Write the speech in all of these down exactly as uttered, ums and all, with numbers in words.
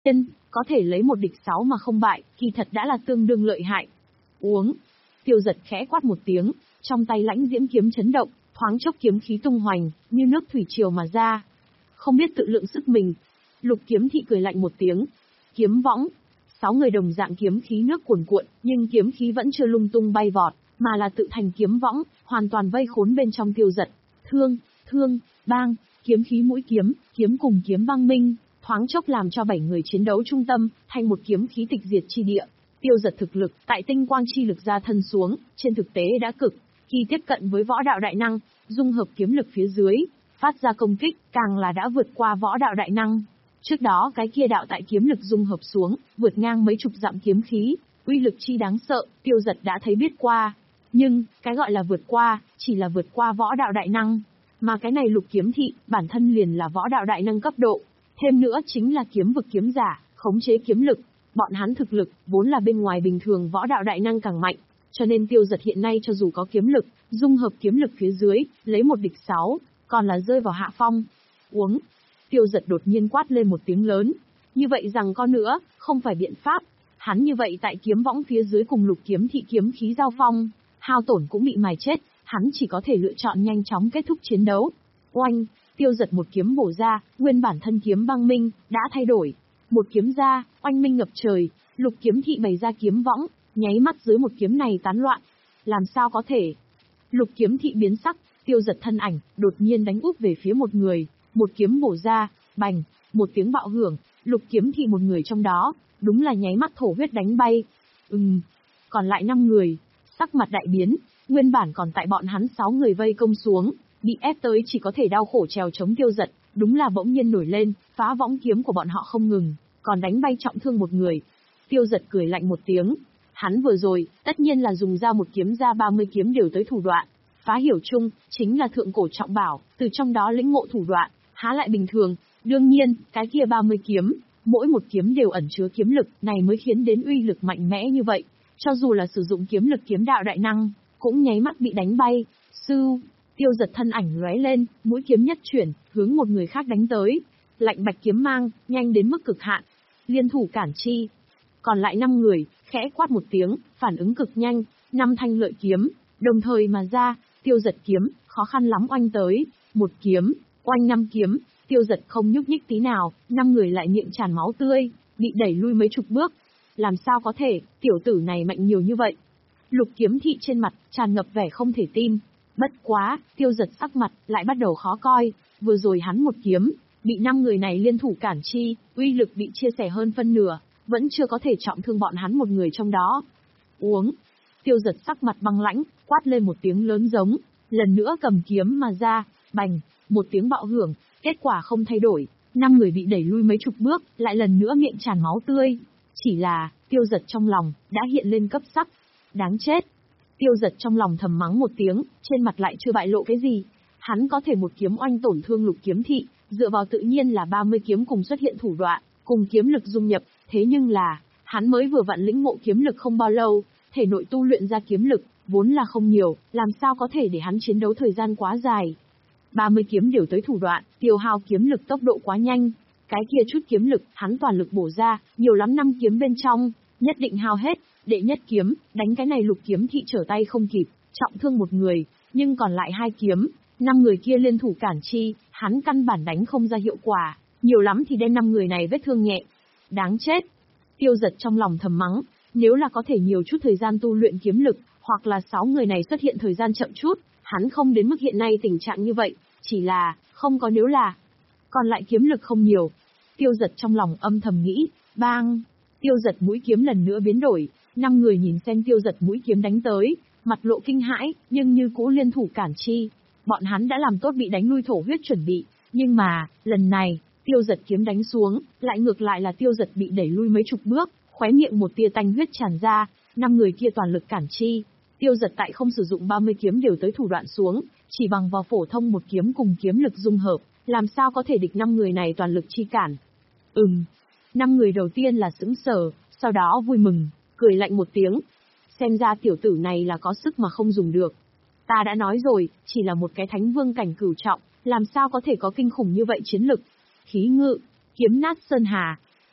nhiên, có thể lấy một địch sáu mà không bại, kỳ thật đã là tương đương lợi hại. Uống. Tiêu Giật khẽ quát một tiếng, trong tay lãnh diễm kiếm chấn động, thoáng chốc kiếm khí tung hoành, như nước thủy triều mà ra. Không biết tự lượng sức mình. Lục Kiếm Thị cười lạnh một tiếng. Kiếm võng. Sáu người đồng dạng kiếm khí nước cuồn cuộn, nhưng kiếm khí vẫn chưa lung tung bay vọt, mà là tự thành kiếm võng, hoàn toàn vây khốn bên trong Tiêu Giật. Thương, thương, bang, kiếm khí mũi kiếm, kiếm cùng kiếm vang minh, thoáng chốc làm cho bảy người chiến đấu trung tâm, thành một kiếm khí tịch diệt chi địa. Tiêu Giật thực lực, tại tinh quang chi lực ra thân xuống, trên thực tế đã cực kỳ tiếp cận với võ đạo đại năng, dung hợp kiếm lực phía dưới, phát ra công kích, càng là đã vượt qua võ đạo đại năng. Trước đó cái kia đạo tại kiếm lực dung hợp xuống, vượt ngang mấy chục dặm kiếm khí, uy lực chi đáng sợ, Tiêu Giật đã thấy biết qua. Nhưng, cái gọi là vượt qua, chỉ là vượt qua võ đạo đại năng. Mà cái này Lục Kiếm Thị, bản thân liền là võ đạo đại năng cấp độ. Thêm nữa chính là kiếm vực kiếm giả, khống chế kiếm lực. Bọn hắn thực lực, vốn là bên ngoài bình thường võ đạo đại năng càng mạnh. Cho nên Tiêu Giật hiện nay cho dù có kiếm lực, dung hợp kiếm lực phía dưới, lấy một địch sáu, còn là rơi vào hạ phong. Uống. Tiêu Giật đột nhiên quát lên một tiếng lớn. Như vậy rằng có nữa, không phải biện pháp. Hắn như vậy tại kiếm võng phía dưới cùng Lục Kiếm Thị kiếm khí giao phong, hao tổn cũng bị mài chết, hắn chỉ có thể lựa chọn nhanh chóng kết thúc chiến đấu. Oanh, Tiêu Giật một kiếm bổ ra, nguyên bản thân kiếm băng minh, đã thay đổi. Một kiếm ra, oanh minh ngập trời, Lục Kiếm Thị bày ra kiếm võng, nháy mắt dưới một kiếm này tán loạn. Làm sao có thể? Lục Kiếm Thị biến sắc, Tiêu Giật thân ảnh, đột nhiên đánh úp về phía một người, một kiếm bổ ra, bành, một tiếng bạo hưởng, Lục Kiếm Thị một người trong đó, đúng là nháy mắt thổ huyết đánh bay. Ừm, còn lại năm người, sắc mặt đại biến, nguyên bản còn tại bọn hắn sáu người vây công xuống, bị ép tới chỉ có thể đau khổ trèo chống Tiêu Giật, đúng là bỗng nhiên nổi lên, phá võng kiếm của bọn họ không ngừng, còn đánh bay trọng thương một người. Tiêu Giật cười lạnh một tiếng, hắn vừa rồi, tất nhiên là dùng ra một kiếm ra ba mươi kiếm đều tới thủ đoạn, phá hiểu chung, chính là thượng cổ trọng bảo, từ trong đó lĩnh ngộ thủ đoạn, há lại bình thường, đương nhiên, cái kia ba mươi kiếm, mỗi một kiếm đều ẩn chứa kiếm lực, này mới khiến đến uy lực mạnh mẽ như vậy. Cho dù là sử dụng kiếm lực kiếm đạo đại năng, cũng nháy mắt bị đánh bay. Sư, Tiêu Giật thân ảnh lóe lên, mũi kiếm nhất chuyển, hướng một người khác đánh tới. Lạnh bạch kiếm mang, nhanh đến mức cực hạn. Liên thủ cản chi. Còn lại năm người, khẽ quát một tiếng, phản ứng cực nhanh, năm thanh lợi kiếm, đồng thời mà ra, Tiêu Giật kiếm, khó khăn lắm oanh tới. Một kiếm, oanh năm kiếm, Tiêu Giật không nhúc nhích tí nào, năm người lại miệng tràn máu tươi, bị đẩy lui mấy chục bước. Làm sao có thể, tiểu tử này mạnh nhiều như vậy? Lục Kiếm Thị trên mặt, tràn ngập vẻ không thể tin. Bất quá, Tiêu Giật sắc mặt, lại bắt đầu khó coi, vừa rồi hắn một kiếm, bị năm người này liên thủ cản chi, uy lực bị chia sẻ hơn phân nửa, vẫn chưa có thể trọng thương bọn hắn một người trong đó. Uống. Tiêu Giật sắc mặt băng lãnh, quát lên một tiếng lớn giống, lần nữa cầm kiếm mà ra, bành, một tiếng bạo hưởng, kết quả không thay đổi, năm người bị đẩy lui mấy chục bước, lại lần nữa miệng tràn máu tươi. Chỉ là, Tiêu Giật trong lòng, đã hiện lên cấp sắc. Đáng chết. Tiêu Giật trong lòng thầm mắng một tiếng, trên mặt lại chưa bại lộ cái gì. Hắn có thể một kiếm oanh tổn thương Lục Kiếm Thị, dựa vào tự nhiên là ba mươi kiếm cùng xuất hiện thủ đoạn, cùng kiếm lực dung nhập, thế nhưng là, hắn mới vừa vặn lĩnh ngộ kiếm lực không bao lâu, thể nội tu luyện ra kiếm lực, vốn là không nhiều, làm sao có thể để hắn chiến đấu thời gian quá dài. ba mươi kiếm đều tới thủ đoạn, tiêu hao kiếm lực tốc độ quá nhanh. Cái kia chút kiếm lực, hắn toàn lực bổ ra, nhiều lắm năm kiếm bên trong, nhất định hao hết, đệ nhất kiếm, đánh cái này Lục Kiếm Thị trở tay không kịp, trọng thương một người, nhưng còn lại hai kiếm, năm người kia liên thủ cản chi, hắn căn bản đánh không ra hiệu quả, nhiều lắm thì đem năm người này vết thương nhẹ. Đáng chết. Tiêu Giật trong lòng thầm mắng, nếu là có thể nhiều chút thời gian tu luyện kiếm lực, hoặc là sáu người này xuất hiện thời gian chậm chút, hắn không đến mức hiện nay tình trạng như vậy, chỉ là, không có nếu là. Còn lại kiếm lực không nhiều. Tiêu Giật trong lòng âm thầm nghĩ, bang. Tiêu Giật mũi kiếm lần nữa biến đổi, năm người nhìn xem Tiêu Giật mũi kiếm đánh tới, mặt lộ kinh hãi, nhưng như cũ liên thủ cản chi. Bọn hắn đã làm tốt bị đánh lui thổ huyết chuẩn bị, nhưng mà, lần này, Tiêu Giật kiếm đánh xuống, lại ngược lại là Tiêu Giật bị đẩy lui mấy chục bước, khóe miệng một tia tanh huyết tràn ra, năm người kia toàn lực cản chi. Tiêu Giật tại không sử dụng ba mươi kiếm đều tới thủ đoạn xuống, chỉ bằng vào phổ thông một kiếm cùng kiếm lực dung hợp, làm sao có thể địch năm người này toàn lực chi cản. Ừm. Năm người đầu tiên là sững sờ, sau đó vui mừng, cười lạnh một tiếng. Xem ra tiểu tử này là có sức mà không dùng được. Ta đã nói rồi, chỉ là một cái thánh vương cảnh cửu trọng, làm sao có thể có kinh khủng như vậy chiến lực. Khí ngự, kiếm nát sơn hà.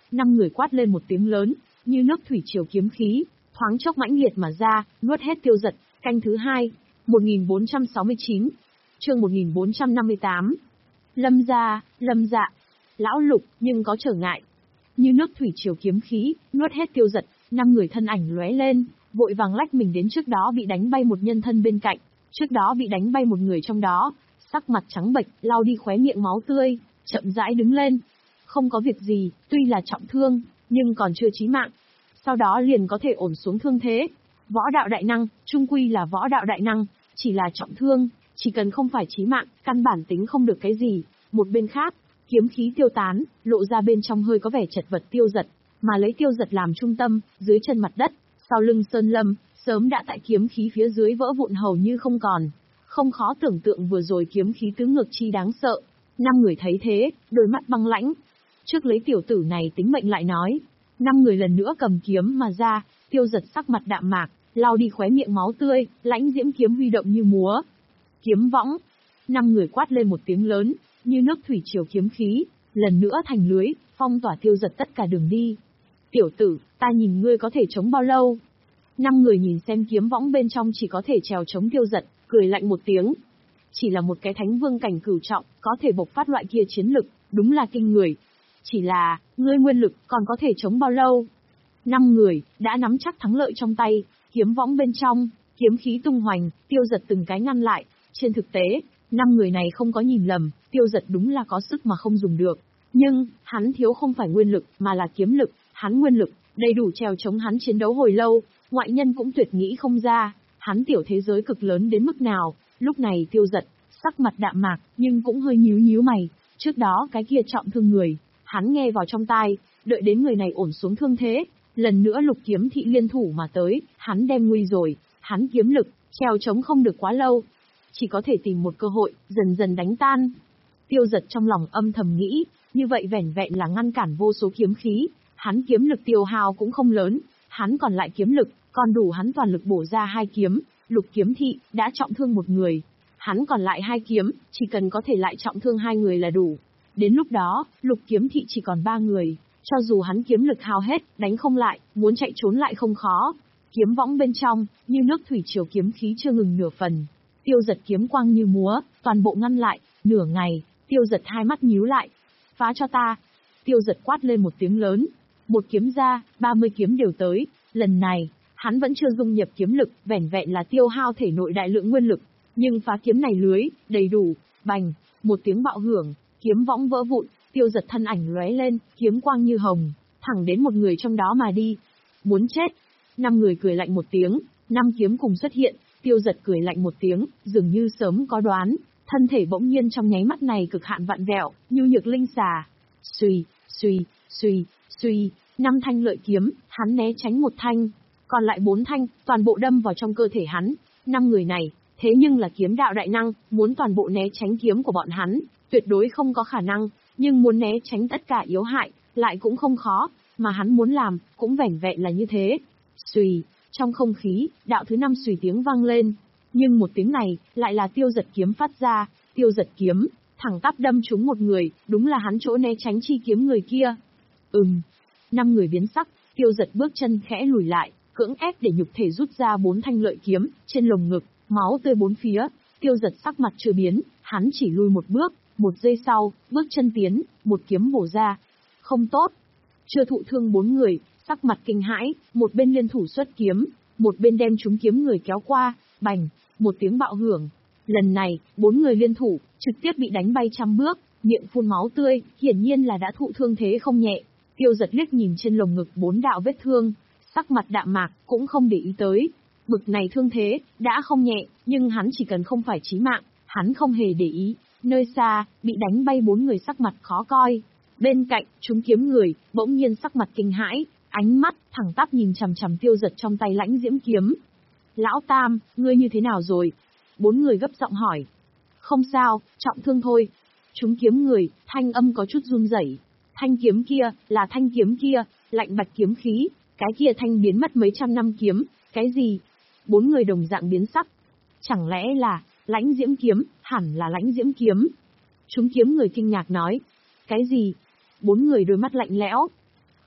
năm người quát lên một tiếng lớn, như nước thủy triều kiếm khí, thoáng chốc mãnh liệt mà ra, nuốt hết Tiêu Dật. Canh thứ hai, một nghìn bốn trăm sáu mươi chín, chương một nghìn bốn trăm năm mươi tám. Lâm gia, Lâm Dạ, lão Lục, nhưng có trở ngại. Như nước thủy triều kiếm khí, nuốt hết Tiêu Dật, năm người thân ảnh lóe lên, vội vàng lách mình đến trước đó bị đánh bay một nhân thân bên cạnh, trước đó bị đánh bay một người trong đó, sắc mặt trắng bệch, lau đi khóe miệng máu tươi, chậm rãi đứng lên. Không có việc gì, tuy là trọng thương, nhưng còn chưa chí mạng. Sau đó liền có thể ổn xuống thương thế. Võ đạo đại năng, trung quy là võ đạo đại năng, chỉ là trọng thương, chỉ cần không phải chí mạng, căn bản tính không được cái gì. Một bên khác, kiếm khí tiêu tán, lộ ra bên trong hơi có vẻ chật vật Tiêu Dật, mà lấy Tiêu Dật làm trung tâm, dưới chân mặt đất, sau lưng Sơn Lâm, sớm đã tại kiếm khí phía dưới vỡ vụn hầu như không còn. Không khó tưởng tượng vừa rồi kiếm khí tứ ngược chi đáng sợ. Năm người thấy thế, đôi mắt băng lãnh. Trước lấy tiểu tử này tính mệnh lại nói. Năm người lần nữa cầm kiếm mà ra, Tiêu Dật sắc mặt đạm mạc, lau đi khóe miệng máu tươi, lãnh diễm kiếm huy động như múa. Kiếm võng. Năm người quát lên một tiếng lớn, như nước thủy triều kiếm khí, lần nữa thành lưới, phong tỏa Tiêu Dật tất cả đường đi. Tiểu tử, ta nhìn ngươi có thể chống bao lâu? Năm người nhìn xem kiếm võng bên trong chỉ có thể trèo chống Tiêu Dật, cười lạnh một tiếng. Chỉ là một cái thánh vương cảnh cửu trọng, có thể bộc phát loại kia chiến lực, đúng là kinh người. Chỉ là, ngươi nguyên lực còn có thể chống bao lâu? Năm người, đã nắm chắc thắng lợi trong tay, kiếm võng bên trong, kiếm khí tung hoành, Tiêu Dật từng cái ngăn lại. Trên thực tế, năm người này không có nhìn lầm, Tiêu Dật đúng là có sức mà không dùng được. Nhưng, hắn thiếu không phải nguyên lực, mà là kiếm lực, hắn nguyên lực, đầy đủ trèo chống hắn chiến đấu hồi lâu, ngoại nhân cũng tuyệt nghĩ không ra, hắn tiểu thế giới cực lớn đến mức nào. Lúc này Tiêu Dật, sắc mặt đạm mạc, nhưng cũng hơi nhíu nhíu mày, trước đó cái kia trọng thương người, hắn nghe vào trong tai, đợi đến người này ổn xuống thương thế, lần nữa Lục kiếm thị liên thủ mà tới, hắn đem nguy rồi, hắn kiếm lực, trèo chống không được quá lâu, chỉ có thể tìm một cơ hội, dần dần đánh tan. Tiêu Dật trong lòng âm thầm nghĩ, như vậy vẻn vẹn là ngăn cản vô số kiếm khí, hắn kiếm lực tiêu hao cũng không lớn, hắn còn lại kiếm lực, còn đủ hắn toàn lực bổ ra hai kiếm, Lục kiếm thị, đã trọng thương một người. Hắn còn lại hai kiếm, chỉ cần có thể lại trọng thương hai người là đủ. Đến lúc đó, Lục kiếm thị chỉ còn ba người, cho dù hắn kiếm lực hao hết, đánh không lại, muốn chạy trốn lại không khó. Kiếm võng bên trong, như nước thủy triều kiếm khí chưa ngừng nửa phần. Tiêu Dật kiếm quang như múa, toàn bộ ngăn lại, nửa ngày, Tiêu Dật hai mắt nhíu lại. Phá cho ta. Tiêu Dật quát lên một tiếng lớn. Một kiếm ra, ba mươi kiếm đều tới, lần này, hắn vẫn chưa dung nhập kiếm lực, vẻn vẹn là tiêu hao thể nội đại lượng nguyên lực. Nhưng phá kiếm này lưới, đầy đủ, bành, một tiếng bạo hưởng, kiếm võng vỡ vụn, Tiêu Dật thân ảnh lóe lên, kiếm quang như hồng, thẳng đến một người trong đó mà đi. Muốn chết. Năm người cười lạnh một tiếng, năm kiếm cùng xuất hiện, Tiêu Dật cười lạnh một tiếng, dường như sớm có đoán, thân thể bỗng nhiên trong nháy mắt này cực hạn vặn vẹo, như nhược linh xà. Xuy, xuy, xuy, xuy, năm thanh lợi kiếm, hắn né tránh một thanh, còn lại bốn thanh, toàn bộ đâm vào trong cơ thể hắn. Năm người này, thế nhưng là kiếm đạo đại năng, muốn toàn bộ né tránh kiếm của bọn hắn, tuyệt đối không có khả năng, nhưng muốn né tránh tất cả yếu hại, lại cũng không khó, mà hắn muốn làm, cũng vẻn vẹn là như thế. Xuy, trong không khí, đạo thứ năm xuy tiếng vang lên, nhưng một tiếng này, lại là Tiêu Dật kiếm phát ra, Tiêu Dật kiếm, thẳng tắp đâm trúng một người, đúng là hắn chỗ né tránh chi kiếm người kia. Ừm, năm người biến sắc, Tiêu Dật bước chân khẽ lùi lại, cưỡng ép để nhục thể rút ra bốn thanh lợi kiếm, trên lồng ngực, máu tươi bốn phía. Tiêu Dật sắc mặt chưa biến, hắn chỉ lùi một bước, một giây sau, bước chân tiến, một kiếm bổ ra. Không tốt. Chưa thụ thương bốn người, sắc mặt kinh hãi, một bên liên thủ xuất kiếm, một bên đem chúng kiếm người kéo qua, bành, một tiếng bạo hưởng. Lần này, bốn người liên thủ, trực tiếp bị đánh bay trăm bước, miệng phun máu tươi, hiển nhiên là đã thụ thương thế không nhẹ. Tiêu Dật liếc nhìn trên lồng ngực bốn đạo vết thương, sắc mặt đạm mạc, cũng không để ý tới. Bực này thương thế, đã không nhẹ, nhưng hắn chỉ cần không phải chí mạng, hắn không hề để ý. Nơi xa, bị đánh bay bốn người sắc mặt khó coi. Bên cạnh, chúng kiếm người, bỗng nhiên sắc mặt kinh hãi, ánh mắt, thẳng tắp nhìn chằm chằm Tiêu Dật trong tay lãnh diễm kiếm. Lão Tam, ngươi như thế nào rồi? Bốn người gấp giọng hỏi. Không sao, trọng thương thôi. Chúng kiếm người, thanh âm có chút run rẩy. Thanh kiếm kia, là thanh kiếm kia, lạnh bạch kiếm khí, cái kia thanh biến mất mấy trăm năm kiếm, cái gì? Bốn người đồng dạng biến sắc. Chẳng lẽ là, lãnh diễm kiếm, hẳn là lãnh diễm kiếm. Chúng kiếm người kinh ngạc nói. Cái gì? Bốn người đôi mắt lạnh lẽo.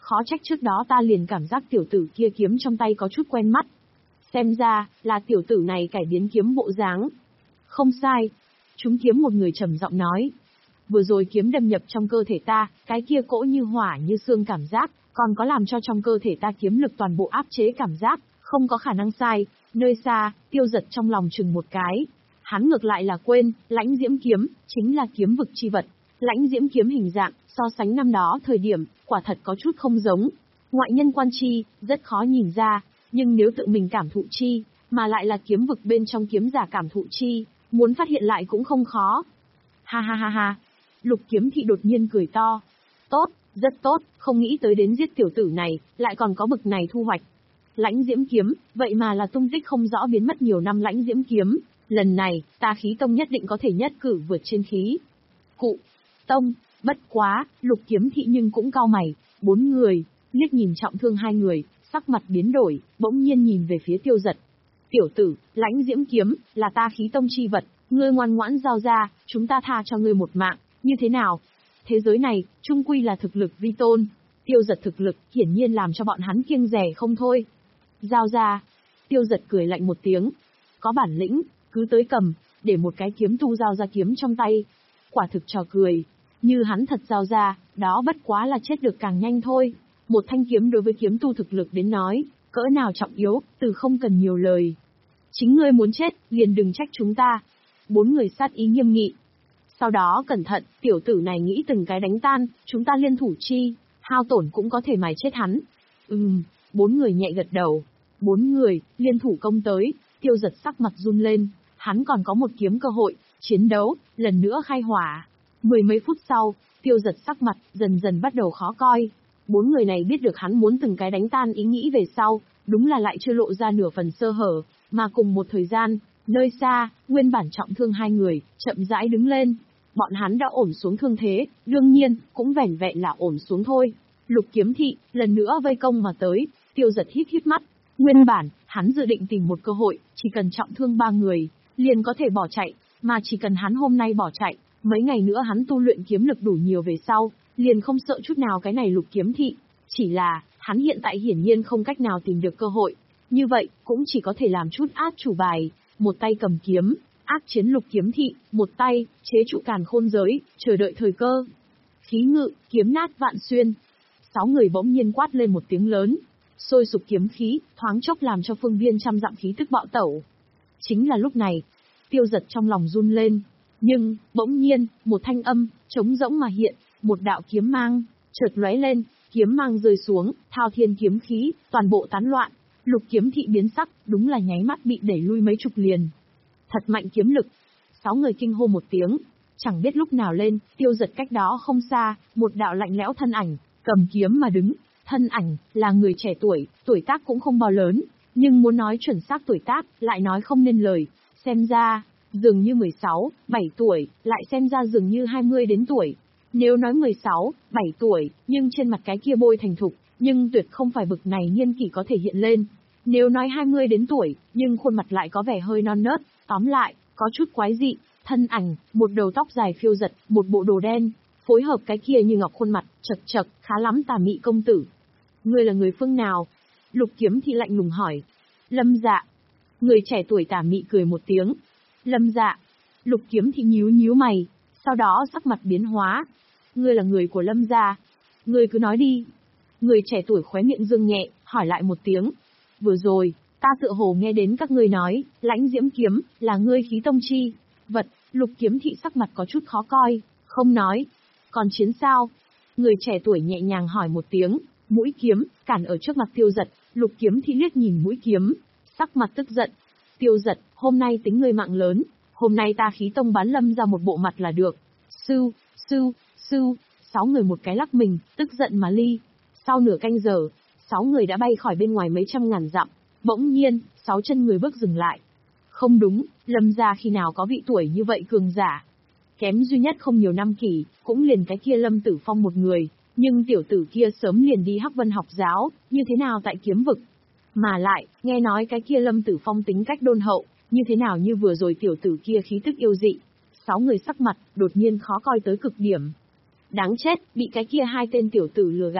khó trách trước đó ta liền cảm giác tiểu tử kia kiếm trong tay có chút quen mắt. Xem ra, là tiểu tử này cải biến kiếm bộ dáng. Không sai. Chúng kiếm một người trầm giọng nói. Vừa rồi kiếm đâm nhập trong cơ thể ta, cái kia cỗ như hỏa như xương cảm giác, còn có làm cho trong cơ thể ta kiếm lực toàn bộ áp chế cảm giác, không có khả năng sai. Nơi xa, Tiêu Giật trong lòng chừng một cái. Hắn ngược lại là quên, lãnh diễm kiếm, chính là kiếm vực chi vật. Lãnh diễm kiếm hình dạng, so sánh năm đó thời điểm, quả thật có chút không giống. Ngoại nhân quan chi, rất khó nhìn ra, nhưng nếu tự mình cảm thụ chi, mà lại là kiếm vực bên trong kiếm giả cảm thụ chi, muốn phát hiện lại cũng không khó. Ha ha ha ha. Lục Kiếm Thị đột nhiên cười to. Tốt, rất tốt, không nghĩ tới đến giết tiểu tử này, lại còn có bực này thu hoạch. Lãnh diễm kiếm, vậy mà là tung tích không rõ biến mất nhiều năm lãnh diễm kiếm. Lần này, ta khí tông nhất định có thể nhất cử vượt trên khí. Cụ, tông, bất quá, Lục Kiếm Thị nhưng cũng cau mày, bốn người, liếc nhìn trọng thương hai người, sắc mặt biến đổi, bỗng nhiên nhìn về phía Tiêu Giật. Tiểu tử, lãnh diễm kiếm, là ta khí tông chi vật, ngươi ngoan ngoãn giao ra, chúng ta tha cho ngươi một mạng, như thế nào? Thế giới này, trung quy là thực lực vi tôn. Tiêu Giật thực lực, hiển nhiên làm cho bọn hắn kiêng dè không thôi. Giao ra. Tiêu Giật cười lạnh một tiếng. Có bản lĩnh, cứ tới cầm, để một cái kiếm tu giao ra kiếm trong tay. Quả thực trò cười. Như hắn thật giao ra, đó bất quá là chết được càng nhanh thôi. Một thanh kiếm đối với kiếm tu thực lực đến nói, cỡ nào trọng yếu, từ không cần nhiều lời. Chính ngươi muốn chết, liền đừng trách chúng ta. Bốn người sát ý nghiêm nghị. Sau đó cẩn thận, tiểu tử này nghĩ từng cái đánh tan, chúng ta liên thủ chi, hao tổn cũng có thể mài chết hắn. Ừm, bốn người nhẹ gật đầu. Bốn người, liên thủ công tới, Tiêu Giật sắc mặt run lên, hắn còn có một kiếm cơ hội, chiến đấu, lần nữa khai hỏa. Mười mấy phút sau, Tiêu Giật sắc mặt, dần dần bắt đầu khó coi. Bốn người này biết được hắn muốn từng cái đánh tan ý nghĩ về sau, đúng là lại chưa lộ ra nửa phần sơ hở, mà cùng một thời gian, nơi xa, nguyên bản trọng thương hai người, chậm rãi đứng lên. Bọn hắn đã ổn xuống thương thế, đương nhiên, cũng vẻn vẹn là ổn xuống thôi. Lục Kiếm Thị, lần nữa vây công mà tới, Tiêu Giật híp híp mắt. Nguyên bản, hắn dự định tìm một cơ hội, chỉ cần trọng thương ba người, liền có thể bỏ chạy, mà chỉ cần hắn hôm nay bỏ chạy, mấy ngày nữa hắn tu luyện kiếm lực đủ nhiều về sau, liền không sợ chút nào cái này Lục Kiếm Thị. Chỉ là, hắn hiện tại hiển nhiên không cách nào tìm được cơ hội. Như vậy, cũng chỉ có thể làm chút át chủ bài, một tay cầm kiếm, ác chiến Lục Kiếm Thị, một tay, chế trụ càn khôn giới, chờ đợi thời cơ. Khí ngự, kiếm nát vạn xuyên. Sáu người bỗng nhiên quát lên một tiếng lớn. Sôi sục kiếm khí, thoáng chốc làm cho phương viên trăm dặm khí tức bạo tẩu. Chính là lúc này, Tiêu Giật trong lòng run lên. Nhưng, bỗng nhiên, một thanh âm, trống rỗng mà hiện, một đạo kiếm mang, chợt lóe lên, kiếm mang rơi xuống, thao thiên kiếm khí, toàn bộ tán loạn. Lục Kiếm Thị biến sắc, đúng là nháy mắt bị đẩy lui mấy chục liền. Thật mạnh kiếm lực. Sáu người kinh hô một tiếng. Chẳng biết lúc nào lên, Tiêu Giật cách đó không xa, một đạo lạnh lẽo thân ảnh, cầm kiếm mà đứng. Thân ảnh, là người trẻ tuổi, tuổi tác cũng không bao lớn, nhưng muốn nói chuẩn xác tuổi tác, lại nói không nên lời. Xem ra, dường như mười sáu, bảy tuổi, lại xem ra dường như hai mươi đến tuổi. Nếu nói mười sáu, bảy tuổi, nhưng trên mặt cái kia bôi thành thục, nhưng tuyệt không phải bực này niên kỷ có thể hiện lên. Nếu nói hai mươi đến tuổi, nhưng khuôn mặt lại có vẻ hơi non nớt, tóm lại, có chút quái dị, thân ảnh, một đầu tóc dài phiêu giật, một bộ đồ đen, phối hợp cái kia như ngọc khuôn mặt, chật chật, khá lắm tà mị công tử. Ngươi là người phương nào? Lục Kiếm Thị lạnh lùng hỏi. Lâm Dạ. Người trẻ tuổi tà mị cười một tiếng. Lâm Dạ. Lục Kiếm Thị nhíu nhíu mày, sau đó sắc mặt biến hóa. Ngươi là người của Lâm gia? Ngươi cứ nói đi. Người trẻ tuổi khóe miệng dương nhẹ, hỏi lại một tiếng. Vừa rồi, ta tựa hồ nghe đến các ngươi nói, lãnh diễm kiếm, là ngươi khí tông chi vật. Lục Kiếm Thị sắc mặt có chút khó coi, không nói. Còn chiến sao? Người trẻ tuổi nhẹ nhàng hỏi một tiếng. Mũi kiếm, cản ở trước mặt Tiêu Giật. Lục Kiếm Thị liếc nhìn mũi kiếm, sắc mặt tức giận. Tiêu Giật, hôm nay tính ngươi mạng lớn, hôm nay ta khí tông bán Lâm ra một bộ mặt là được. Sư, sư, sư, sáu người một cái lắc mình, tức giận mà ly. Sau nửa canh giờ, sáu người đã bay khỏi bên ngoài mấy trăm ngàn dặm. Bỗng nhiên, sáu chân người bước dừng lại. Không đúng, Lâm gia khi nào có vị tuổi như vậy cường giả. Kém duy nhất không nhiều năm kỷ, cũng liền cái kia Lâm Tử Phong một người. Nhưng tiểu tử kia sớm liền đi Hắc Vân học giáo, như thế nào tại kiếm vực. Mà lại, nghe nói cái kia Lâm Tử Phong tính cách đôn hậu, như thế nào như vừa rồi tiểu tử kia khí tức yêu dị. Sáu người sắc mặt, đột nhiên khó coi tới cực điểm. Đáng chết, bị cái kia hai tên tiểu tử lừa gạt.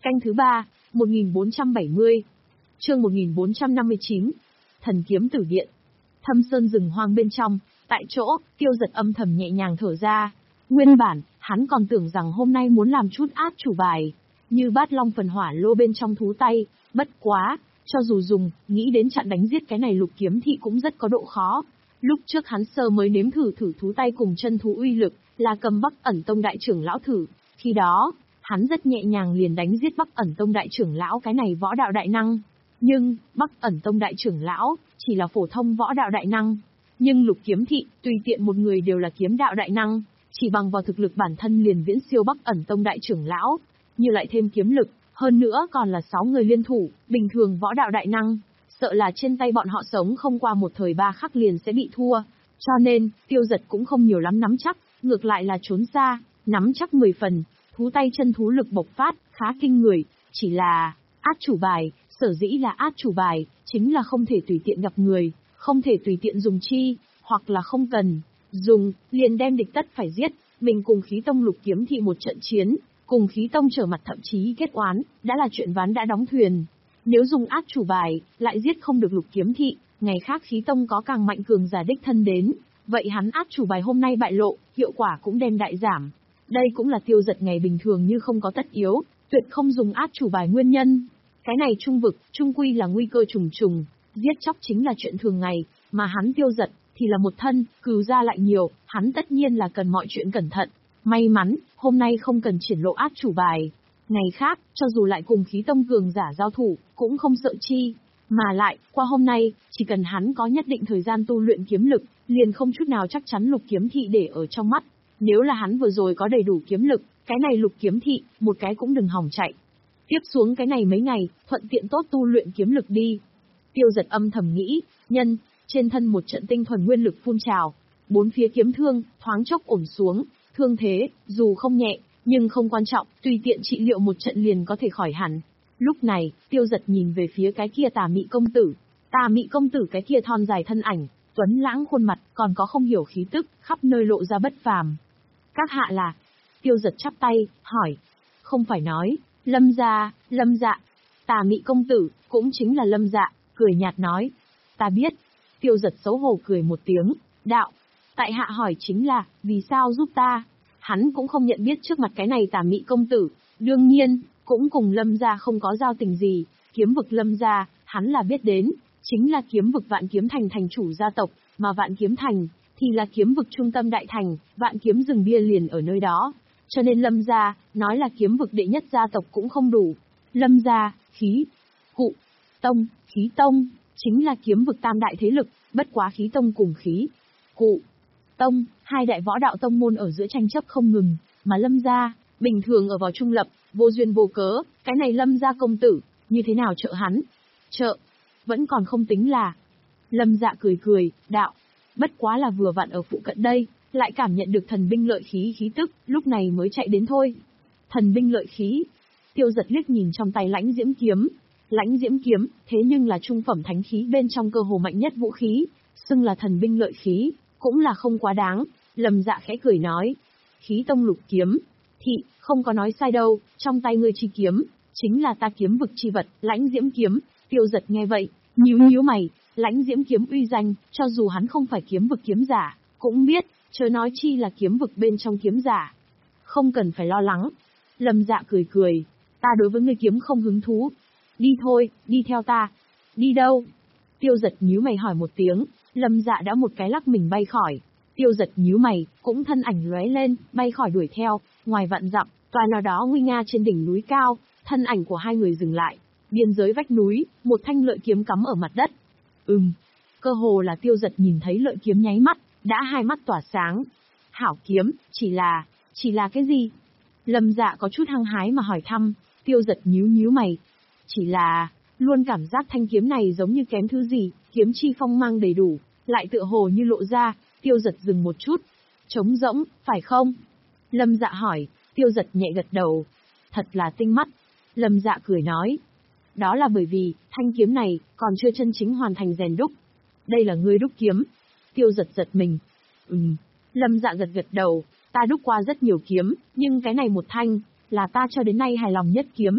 Canh thứ ba, một nghìn bốn trăm bảy mươi. Chương một nghìn bốn trăm năm mươi chín. Thần kiếm tử điện. Thâm sơn rừng hoang bên trong, tại chỗ, Tiêu Dật âm thầm nhẹ nhàng thở ra. Nguyên bản, hắn còn tưởng rằng hôm nay muốn làm chút át chủ bài, như bát long phần hỏa lô bên trong thú tay, bất quá, cho dù dùng, nghĩ đến chặn đánh giết cái này lục kiếm thị cũng rất có độ khó. Lúc trước hắn sơ mới nếm thử thử thú tay cùng chân thú uy lực, là cầm Bắc Ẩn Tông đại trưởng lão thử, khi đó, hắn rất nhẹ nhàng liền đánh giết Bắc Ẩn Tông đại trưởng lão cái này võ đạo đại năng. Nhưng, Bắc Ẩn Tông đại trưởng lão, chỉ là phổ thông võ đạo đại năng. Nhưng lục kiếm thị, tùy tiện một người đều là kiếm đạo đại năng, chỉ bằng vào thực lực bản thân liền viễn siêu Bắc Ẩn Tông đại trưởng lão, như lại thêm kiếm lực, hơn nữa còn là sáu người liên thủ, bình thường võ đạo đại năng, sợ là trên tay bọn họ sống không qua một thời ba khắc liền sẽ bị thua. Cho nên, Tiêu Dật cũng không nhiều lắm nắm chắc, ngược lại là trốn xa, nắm chắc mười phần, thú tay chân thú lực bộc phát, khá kinh người, chỉ là át chủ bài, sở dĩ là át chủ bài, chính là không thể tùy tiện gặp người, không thể tùy tiện dùng chi, hoặc là không cần dùng, liền đem địch tất phải giết. Mình cùng khí tông lục kiếm thị một trận chiến, cùng khí tông trở mặt thậm chí kết oán, đã là chuyện ván đã đóng thuyền. Nếu dùng át chủ bài, lại giết không được lục kiếm thị, ngày khác khí tông có càng mạnh cường giả đích thân đến, vậy hắn át chủ bài hôm nay bại lộ, hiệu quả cũng đem đại giảm. Đây cũng là Tiêu Dật ngày bình thường như không có tất yếu, tuyệt không dùng át chủ bài nguyên nhân. Cái này trung vực, trung quy là nguy cơ trùng trùng, giết chóc chính là chuyện thường ngày, mà hắn Tiêu Dật thì là một thân, cừu gia lại nhiều, hắn tất nhiên là cần mọi chuyện cẩn thận. May mắn, hôm nay không cần triển lộ át chủ bài. Ngày khác, cho dù lại cùng khí tông cường giả giao thủ, cũng không sợ chi. Mà lại, qua hôm nay, chỉ cần hắn có nhất định thời gian tu luyện kiếm lực, liền không chút nào chắc chắn lục kiếm thị để ở trong mắt. Nếu là hắn vừa rồi có đầy đủ kiếm lực, cái này lục kiếm thị, một cái cũng đừng hỏng chạy. Tiếp xuống cái này mấy ngày, thuận tiện tốt tu luyện kiếm lực đi. Tiêu Dật âm thầm nghĩ, nhân, trên thân một trận tinh thuần nguyên lực phun trào, bốn phía kiếm thương, thoáng chốc ổn xuống, thương thế, dù không nhẹ, nhưng không quan trọng, tùy tiện trị liệu một trận liền có thể khỏi hẳn. Lúc này, Tiêu Dật nhìn về phía cái kia Tà Mị công tử, Tà Mị công tử cái kia thon dài thân ảnh, tuấn lãng khuôn mặt, còn có không hiểu khí tức, khắp nơi lộ ra bất phàm. Các hạ là? Tiêu Dật chắp tay, hỏi. Không phải nói, Lâm gia, Lâm Dạ. Tà Mị công tử, cũng chính là Lâm Dạ, cười nhạt nói. Ta biết. Tiêu Dật xấu hổ cười một tiếng, đạo. Tại hạ hỏi chính là, vì sao giúp ta? Hắn cũng không nhận biết trước mặt cái này Tà Mị công tử, đương nhiên, cũng cùng Lâm gia không có giao tình gì, kiếm vực Lâm gia, hắn là biết đến, chính là kiếm vực Vạn Kiếm Thành thành chủ gia tộc, mà Vạn Kiếm Thành thì là kiếm vực trung tâm đại thành, Vạn Kiếm rừng bia liền ở nơi đó. Cho nên Lâm gia, nói là kiếm vực đệ nhất gia tộc cũng không đủ. Lâm gia, khí, cụ, tông, khí tông, chính là kiếm vực tam đại thế lực, bất quá khí tông cùng khí, cụ, tông, hai đại võ đạo tông môn ở giữa tranh chấp không ngừng, mà Lâm gia, bình thường ở vào trung lập, vô duyên vô cớ, cái này Lâm gia công tử, như thế nào trợ hắn? Trợ, vẫn còn không tính là. Lâm Dạ cười cười, đạo, bất quá là vừa vặn ở phụ cận đây, lại cảm nhận được thần binh lợi khí khí tức, lúc này mới chạy đến thôi. Thần binh lợi khí. Tiêu Dật liếc nhìn trong tay Lãnh Diễm kiếm. Lãnh Diễm kiếm, thế nhưng là trung phẩm thánh khí bên trong cơ hồ mạnh nhất vũ khí, xưng là thần binh lợi khí, cũng là không quá đáng. Lâm Dạ khẽ cười nói, khí tông lục kiếm, thị, không có nói sai đâu, trong tay ngươi chi kiếm, chính là ta kiếm vực chi vật, Lãnh Diễm kiếm. Tiêu Dật nghe vậy, nhíu nhíu mày, Lãnh Diễm kiếm uy danh, cho dù hắn không phải kiếm vực kiếm giả, cũng biết, chớ nói chi là kiếm vực bên trong kiếm giả. Không cần phải lo lắng. Lâm Dạ cười cười, ta đối với ngươi kiếm không hứng thú. Đi thôi, đi theo ta. Đi đâu? Tiêu Dật nhíu mày hỏi một tiếng, Lâm Dạ đã một cái lắc mình bay khỏi. Tiêu Dật nhíu mày, cũng thân ảnh lóe lên, bay khỏi đuổi theo, ngoài vạn dặm, tòa nào đó nguy nga trên đỉnh núi cao, thân ảnh của hai người dừng lại. Biên giới vách núi, một thanh lợi kiếm cắm ở mặt đất. Ừm, cơ hồ là Tiêu Dật nhìn thấy lợi kiếm nháy mắt, đã hai mắt tỏa sáng. Hảo kiếm, chỉ là, chỉ là cái gì? Lâm Dạ có chút hăng hái mà hỏi thăm, Tiêu Dật nhíu nhíu mày. Chỉ là, luôn cảm giác thanh kiếm này giống như kém thứ gì, kiếm chi phong mang đầy đủ, lại tựa hồ như lộ ra. Tiêu Dật dừng một chút. Trống rỗng, phải không? Lâm Dạ hỏi. Tiêu Dật nhẹ gật đầu. Thật là tinh mắt. Lâm Dạ cười nói. Đó là bởi vì, thanh kiếm này, còn chưa chân chính hoàn thành rèn đúc. Đây là ngươi đúc kiếm. Tiêu Dật giật mình. Ừm. Lâm Dạ gật gật đầu. Ta đúc qua rất nhiều kiếm, nhưng cái này một thanh, là ta cho đến nay hài lòng nhất kiếm.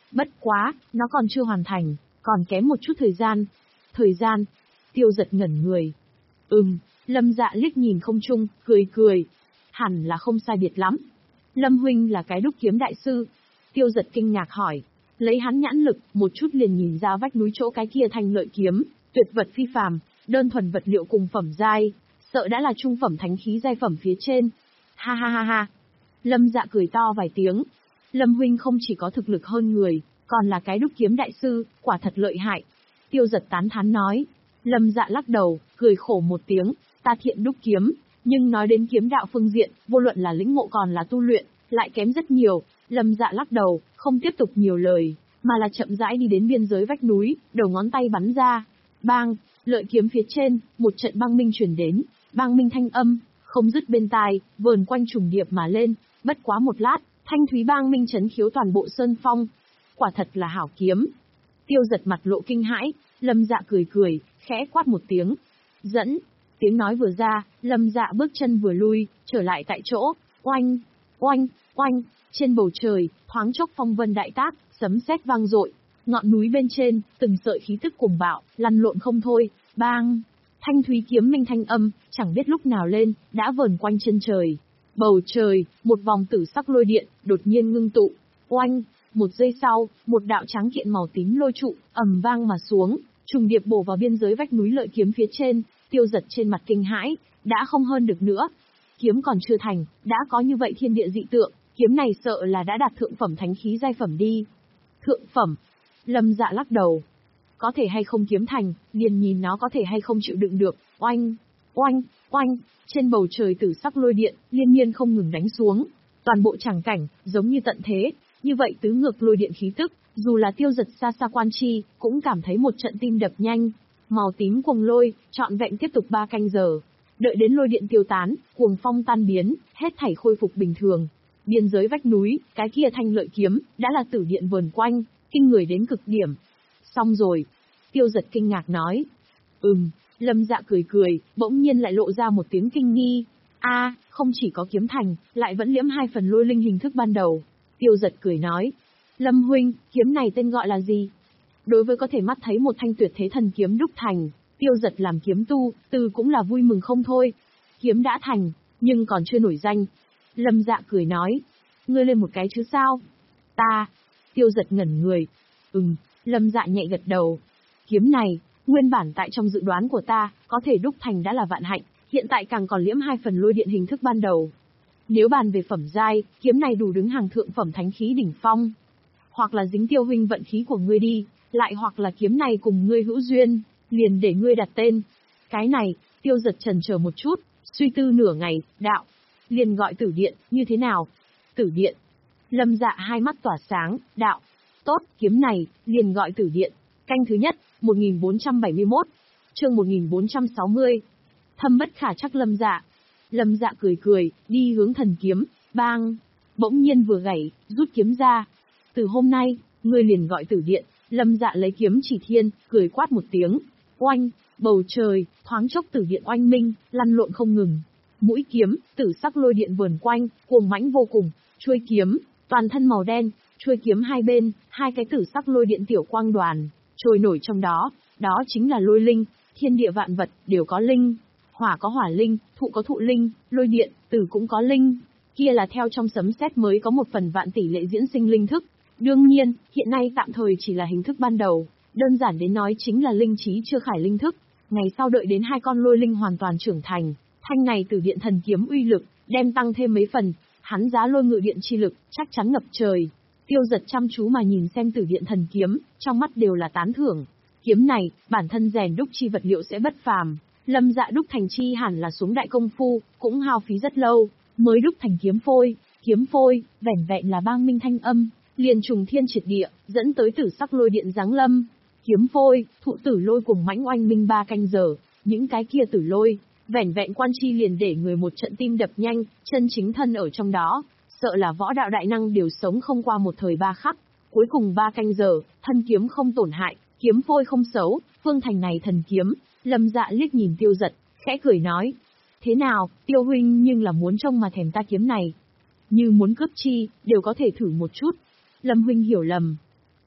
Bất quá, nó còn chưa hoàn thành, còn kém một chút thời gian. Thời gian? Tiêu Giật ngẩn người. Ừm, Lâm Dạ liếc nhìn không trung, cười cười. Hẳn là không sai biệt lắm. Lâm huynh là cái đúc kiếm đại sư. Tiêu Giật kinh ngạc hỏi. Lấy hắn nhãn lực, một chút liền nhìn ra vách núi chỗ cái kia thanh lợi kiếm, tuyệt vật phi phàm, đơn thuần vật liệu cùng phẩm giai, sợ đã là trung phẩm thánh khí giai phẩm phía trên. Ha ha ha ha. Lâm Dạ cười to vài tiếng. Lâm huynh không chỉ có thực lực hơn người, còn là cái đúc kiếm đại sư, quả thật lợi hại. Tiêu Giật tán thán nói. Lâm Dạ lắc đầu, cười khổ một tiếng, ta thiện đúc kiếm, nhưng nói đến kiếm đạo phương diện, vô luận là lĩnh ngộ còn là tu luyện, lại kém rất nhiều. Lâm Dạ lắc đầu, không tiếp tục nhiều lời, mà là chậm rãi đi đến biên giới vách núi, đầu ngón tay bắn ra. Bang, lợi kiếm phía trên, một trận băng minh truyền đến, băng minh thanh âm, không dứt bên tai, vờn quanh trùng điệp mà lên, bất quá một lát, thanh thúy bang minh chấn khiếu toàn bộ sơn phong. Quả thật là hảo kiếm. Tiêu Giật mặt lộ kinh hãi, Lâm Dạ cười cười, khẽ quát một tiếng. Dẫn, tiếng nói vừa ra, Lâm Dạ bước chân vừa lui, trở lại tại chỗ, oanh, oanh, oanh, trên bầu trời, thoáng chốc phong vân đại tác, sấm sét vang dội, ngọn núi bên trên, từng sợi khí tức cuồng bạo, lăn lộn không thôi, bang, thanh thúy kiếm minh thanh âm, chẳng biết lúc nào lên, đã vờn quanh chân trời. Bầu trời, một vòng tử sắc lôi điện, đột nhiên ngưng tụ, oanh, một giây sau, một đạo trắng kiện màu tím lôi trụ, ầm vang mà xuống, trùng điệp bổ vào biên giới vách núi lợi kiếm phía trên. Tiêu Giật trên mặt kinh hãi, đã không hơn được nữa. Kiếm còn chưa thành, đã có như vậy thiên địa dị tượng, kiếm này sợ là đã đạt thượng phẩm thánh khí giai phẩm đi. Thượng phẩm? Lâm Dạ lắc đầu. Có thể hay không kiếm thành, liền nhìn nó có thể hay không chịu đựng được. Oanh, oanh, oanh, trên bầu trời tử sắc lôi điện, liên miên không ngừng đánh xuống. Toàn bộ tràng cảnh, giống như tận thế, như vậy tứ ngược lôi điện khí tức, dù là Tiêu Giật xa xa quan chi, cũng cảm thấy một trận tim đập nhanh. Màu tím cuồng lôi, trọn vẹn tiếp tục ba canh giờ. Đợi đến lôi điện tiêu tán, cuồng phong tan biến, hết thảy khôi phục bình thường. Biên giới vách núi, cái kia thanh lợi kiếm, đã là tử điện vờn quanh, kinh người đến cực điểm. Xong rồi. Tiêu Giật kinh ngạc nói. Ừm, Lâm Dạ cười cười, bỗng nhiên lại lộ ra một tiếng kinh nghi. A, không chỉ có kiếm thành, lại vẫn liễm hai phần lôi linh hình thức ban đầu. Tiêu Giật cười nói. Lâm huynh, kiếm này tên gọi là gì? Đối với có thể mắt thấy một thanh tuyệt thế thần kiếm đúc thành, Tiêu Giật làm kiếm tu, từ cũng là vui mừng không thôi. Kiếm đã thành, nhưng còn chưa nổi danh. Lâm Dạ cười nói. Ngươi lên một cái chứ sao? Ta. Tiêu Giật ngẩn người. Ừm, Lâm Dạ nhẹ gật đầu. Kiếm này, nguyên bản tại trong dự đoán của ta, có thể đúc thành đã là vạn hạnh, hiện tại càng còn liễm hai phần lôi điện hình thức ban đầu. Nếu bàn về phẩm giai, kiếm này đủ đứng hàng thượng phẩm thánh khí đỉnh phong. Hoặc là dính Tiêu huynh vận khí của ngươi đi, lại hoặc là kiếm này cùng ngươi hữu duyên, liền để ngươi đặt tên. Cái này, Tiêu Giật chần chờ một chút, suy tư nửa ngày, đạo. Liền gọi Tử Điện, như thế nào? Tử Điện. Lâm Dạ hai mắt tỏa sáng, đạo. Tốt, kiếm này, liền gọi Tử Điện. Canh thứ nhất, một nghìn bốn trăm bảy mươi mốt. Chương một nghìn bốn trăm sáu mươi. Thâm bất khả trắc Lâm Dạ. Lâm Dạ cười cười, đi hướng thần kiếm, bang. Bỗng nhiên vừa gảy, rút kiếm ra. Từ hôm nay, ngươi liền gọi Tử Điện. Lâm Dạ lấy kiếm chỉ thiên, cười quát một tiếng. Oanh, bầu trời, thoáng chốc Tử Điện oanh minh, lăn lộn không ngừng. Mũi kiếm, tử sắc lôi điện vờn quanh, cuồng mãnh vô cùng. Chuôi kiếm, toàn thân màu đen, chuôi kiếm hai bên, hai cái tử sắc lôi điện tiểu quang đoàn, trôi nổi trong đó. Đó chính là lôi linh, thiên địa vạn vật, đều có linh. Hỏa có hỏa linh, thụ có thụ linh, lôi điện, tử cũng có linh. Kia là theo trong sấm sét mới có một phần vạn tỷ lệ diễn sinh linh thức. Đương nhiên, hiện nay tạm thời chỉ là hình thức ban đầu, đơn giản đến nói chính là linh trí chưa khải linh thức. Ngày sau đợi đến hai con lôi linh hoàn toàn trưởng thành, thanh này Tử Điện thần kiếm uy lực, đem tăng thêm mấy phần, hắn giá lôi ngự điện chi lực, chắc chắn ngập trời. Tiêu Giật chăm chú mà nhìn xem Tử Điện thần kiếm, trong mắt đều là tán thưởng. Kiếm này, bản thân rèn đúc chi vật liệu sẽ bất phàm, Lâm Dạ đúc thành chi hẳn là xuống đại công phu, cũng hao phí rất lâu, mới đúc thành kiếm phôi. Kiếm phôi, vẻn vẹn là bang minh thanh âm, liền trùng thiên triệt địa, dẫn tới tử sắc lôi điện giáng lâm. Kiếm phôi, thụ tử lôi cùng mãnh oanh minh ba canh giờ, những cái kia tử lôi, vẻn vẹn quan chi liền để người một trận tim đập nhanh, chân chính thân ở trong đó, sợ là võ đạo đại năng đều sống không qua một thời ba khắc. Cuối cùng ba canh giờ, thân kiếm không tổn hại, kiếm phôi không xấu, phương thành này thần kiếm. Lâm Dạ liếc nhìn Tiêu Giật, khẽ cười nói. Thế nào, Tiêu huynh nhưng là muốn trông mà thèm ta kiếm này. Như muốn cướp chi, đều có thể thử một chút. Lâm huynh hiểu lầm.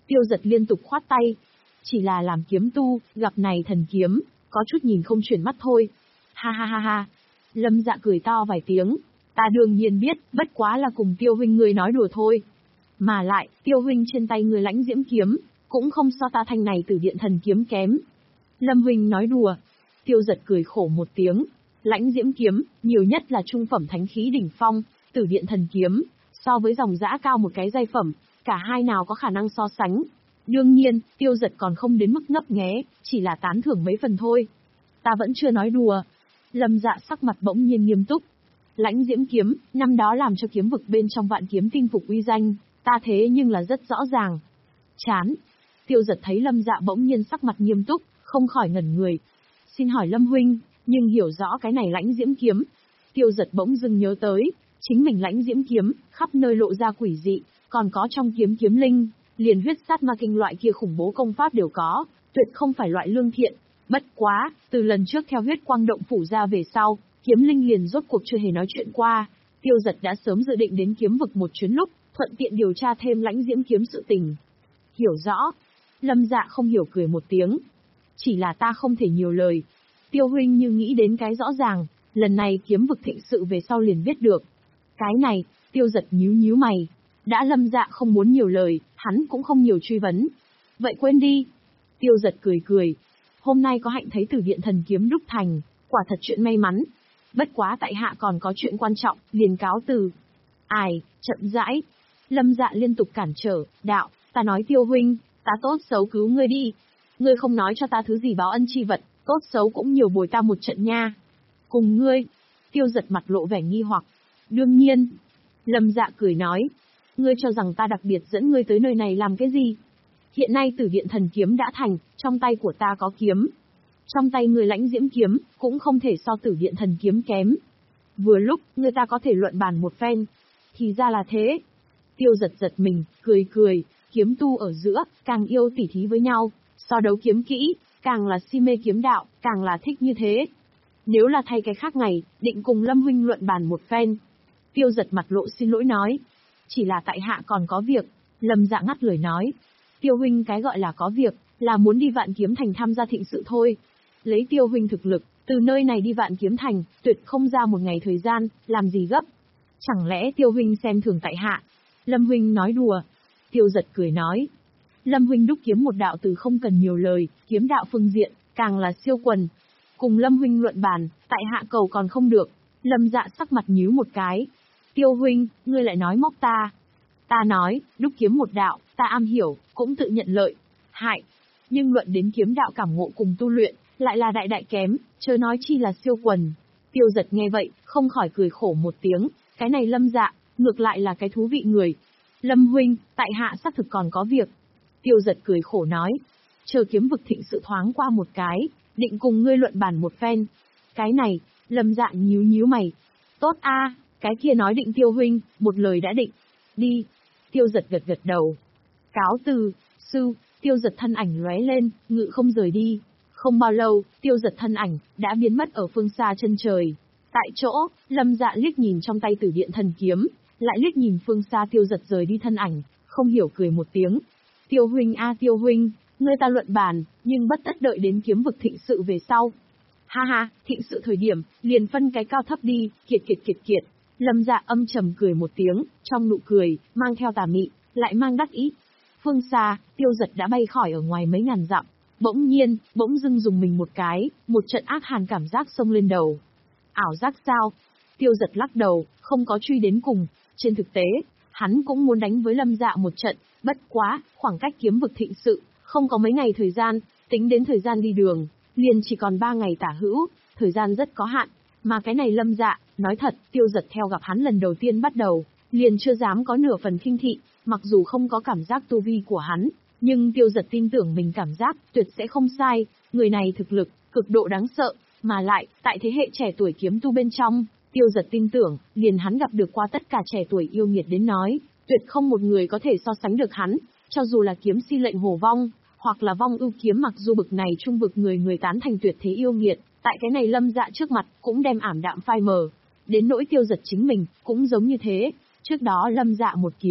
Tiêu giật liên tục khoát tay. Chỉ là làm kiếm tu, gặp này thần kiếm, có chút nhìn không chuyển mắt thôi. Ha ha ha ha. Lâm Dạ cười to vài tiếng. Ta đương nhiên biết, bất quá là cùng Tiêu huynh ngươi nói đùa thôi. Mà lại, Tiêu huynh trên tay ngươi lãnh diễm kiếm, cũng không so ta thanh này Tử Điện thần kiếm kém. Lâm huynh nói đùa. Tiêu giật cười khổ một tiếng. Lãnh diễm kiếm, nhiều nhất là trung phẩm thánh khí đỉnh phong, Tử Điện thần kiếm, so với dòng dã cao một cái giai phẩm, cả hai nào có khả năng so sánh. Đương nhiên, Tiêu giật còn không đến mức ngấp nghé, chỉ là tán thưởng mấy phần thôi. Ta vẫn chưa nói đùa. Lâm Dạ sắc mặt bỗng nhiên nghiêm túc. Lãnh diễm kiếm, năm đó làm cho kiếm vực bên trong vạn kiếm tinh phục uy danh, ta thế nhưng là rất rõ ràng. Chán. Tiêu giật thấy Lâm Dạ bỗng nhiên sắc mặt nghiêm túc, không khỏi ngẩn người. Xin hỏi Lâm huynh, nhưng hiểu rõ cái này lãnh diễm kiếm. Tiêu giật bỗng dưng nhớ tới, chính mình lãnh diễm kiếm, khắp nơi lộ ra quỷ dị, còn có trong kiếm kiếm linh, liền huyết sát ma kinh loại kia khủng bố công pháp đều có, tuyệt không phải loại lương thiện. Bất quá, từ lần trước theo huyết quang động phủ ra về sau, kiếm linh liền rốt cuộc chưa hề nói chuyện qua. Tiêu giật đã sớm dự định đến kiếm vực một chuyến lúc, thuận tiện điều tra thêm lãnh diễm kiếm sự tình. Hiểu rõ. Lâm Dạ không hiểu cười một tiếng. Chỉ là ta không thể nhiều lời. Tiêu huynh như nghĩ đến cái rõ ràng, lần này kiếm vực thịnh sự về sau liền biết được. Cái này, Tiêu giật nhíu nhíu mày. Đã Lâm Dạ không muốn nhiều lời, hắn cũng không nhiều truy vấn. Vậy quên đi. Tiêu giật cười cười. Hôm nay có hạnh thấy Tử Điện thần kiếm đúc thành, quả thật chuyện may mắn. Bất quá tại hạ còn có chuyện quan trọng, liền cáo từ. Ai, chậm rãi. Lâm Dạ liên tục cản trở, đạo, ta nói Tiêu huynh, ta tốt xấu cứu ngươi đi. Ngươi không nói cho ta thứ gì báo ân chi vật, tốt xấu cũng nhiều bồi ta một trận nha. Cùng ngươi. Tiêu giật mặt lộ vẻ nghi hoặc. Đương nhiên. Lâm Dạ cười nói. Ngươi cho rằng ta đặc biệt dẫn ngươi tới nơi này làm cái gì? Hiện nay Tử Điện thần kiếm đã thành, trong tay của ta có kiếm. Trong tay ngươi lãnh diễm kiếm, cũng không thể so Tử Điện thần kiếm kém. Vừa lúc, người ta có thể luận bàn một phen. Thì ra là thế. Tiêu giật giật mình, cười cười, kiếm tu ở giữa, càng yêu tỉ thí với nhau, so đấu kiếm kỹ, càng là si mê kiếm đạo, càng là thích như thế. Nếu là thay cái khác ngày, định cùng Lâm huynh luận bàn một phen. Tiêu giật mặt lộ xin lỗi nói. Chỉ là tại hạ còn có việc. Lâm Dạ ngắt lời nói. Tiêu huynh cái gọi là có việc, là muốn đi Vạn Kiếm Thành tham gia thịnh sự thôi. Lấy Tiêu huynh thực lực, từ nơi này đi Vạn Kiếm Thành, tuyệt không ra một ngày thời gian, làm gì gấp. Chẳng lẽ Tiêu huynh xem thường tại hạ? Lâm huynh nói đùa. Tiêu giật cười nói. Lâm huynh đúc kiếm một đạo từ không cần nhiều lời, kiếm đạo phương diện, càng là siêu quần. Cùng Lâm huynh luận bàn, tại hạ cầu còn không được. Lâm Dạ sắc mặt nhíu một cái. Tiêu huynh, ngươi lại nói móc ta. Ta nói, đúc kiếm một đạo, ta am hiểu, cũng tự nhận lợi. Hại. Nhưng luận đến kiếm đạo cảm ngộ cùng tu luyện, lại là đại đại kém, chớ nói chi là siêu quần. Tiêu giật nghe vậy, không khỏi cười khổ một tiếng. Cái này Lâm Dạ, ngược lại là cái thú vị người. Lâm huynh, tại hạ xác thực còn có việc. Tiêu giật cười khổ nói. Chờ kiếm vực thịnh sự thoáng qua một cái, định cùng ngươi luận bàn một phen. Cái này, Lâm Dạ nhíu nhíu mày. Tốt a, cái kia nói định Tiêu huynh, một lời đã định. Đi. Tiêu giật gật gật đầu. Cáo từ, sư, Tiêu giật thân ảnh lóe lên, ngự không rời đi. Không bao lâu, Tiêu giật thân ảnh, đã biến mất ở phương xa chân trời. Tại chỗ, Lâm Dạ liếc nhìn trong tay Tử Điện thần kiếm, lại liếc nhìn phương xa Tiêu giật rời đi thân ảnh, không hiểu cười một tiếng. Tiêu huynh a Tiêu huynh, ngươi ta luận bàn, nhưng bất tất đợi đến kiếm vực thịnh sự về sau. Ha ha, thịnh sự thời điểm, liền phân cái cao thấp đi, kiệt kiệt kiệt kiệt. Lâm Dạ âm trầm cười một tiếng, trong nụ cười, mang theo tà mị, lại mang đắc ý. Phương xa, Tiêu giật đã bay khỏi ở ngoài mấy ngàn dặm. Bỗng nhiên, bỗng dưng dùng mình một cái, một trận ác hàn cảm giác xông lên đầu. Ảo giác sao? Tiêu giật lắc đầu, không có truy đến cùng. Trên thực tế, hắn cũng muốn đánh với Lâm Dạ một trận, bất quá, khoảng cách kiếm vực thịnh sự, không có mấy ngày thời gian, tính đến thời gian đi đường, liền chỉ còn ba ngày tả hữu, thời gian rất có hạn. Mà cái này Lâm Dạ, nói thật, Tiêu giật theo gặp hắn lần đầu tiên bắt đầu, liền chưa dám có nửa phần khinh thị, mặc dù không có cảm giác tu vi của hắn, nhưng Tiêu giật tin tưởng mình cảm giác tuyệt sẽ không sai, người này thực lực, cực độ đáng sợ, mà lại, tại thế hệ trẻ tuổi kiếm tu bên trong, Tiêu giật tin tưởng, liền hắn gặp được qua tất cả trẻ tuổi yêu nghiệt đến nói, tuyệt không một người có thể so sánh được hắn, cho dù là kiếm si lệnh hổ vong, hoặc là vong ưu kiếm mặc dù bực này trung vực người người tán thành tuyệt thế yêu nghiệt, tại cái này Lâm Dạ trước mặt, cũng đem ảm đạm phai mờ. Đến nỗi Tiêu giật chính mình, cũng giống như thế, trước đó Lâm Dạ một kiếm,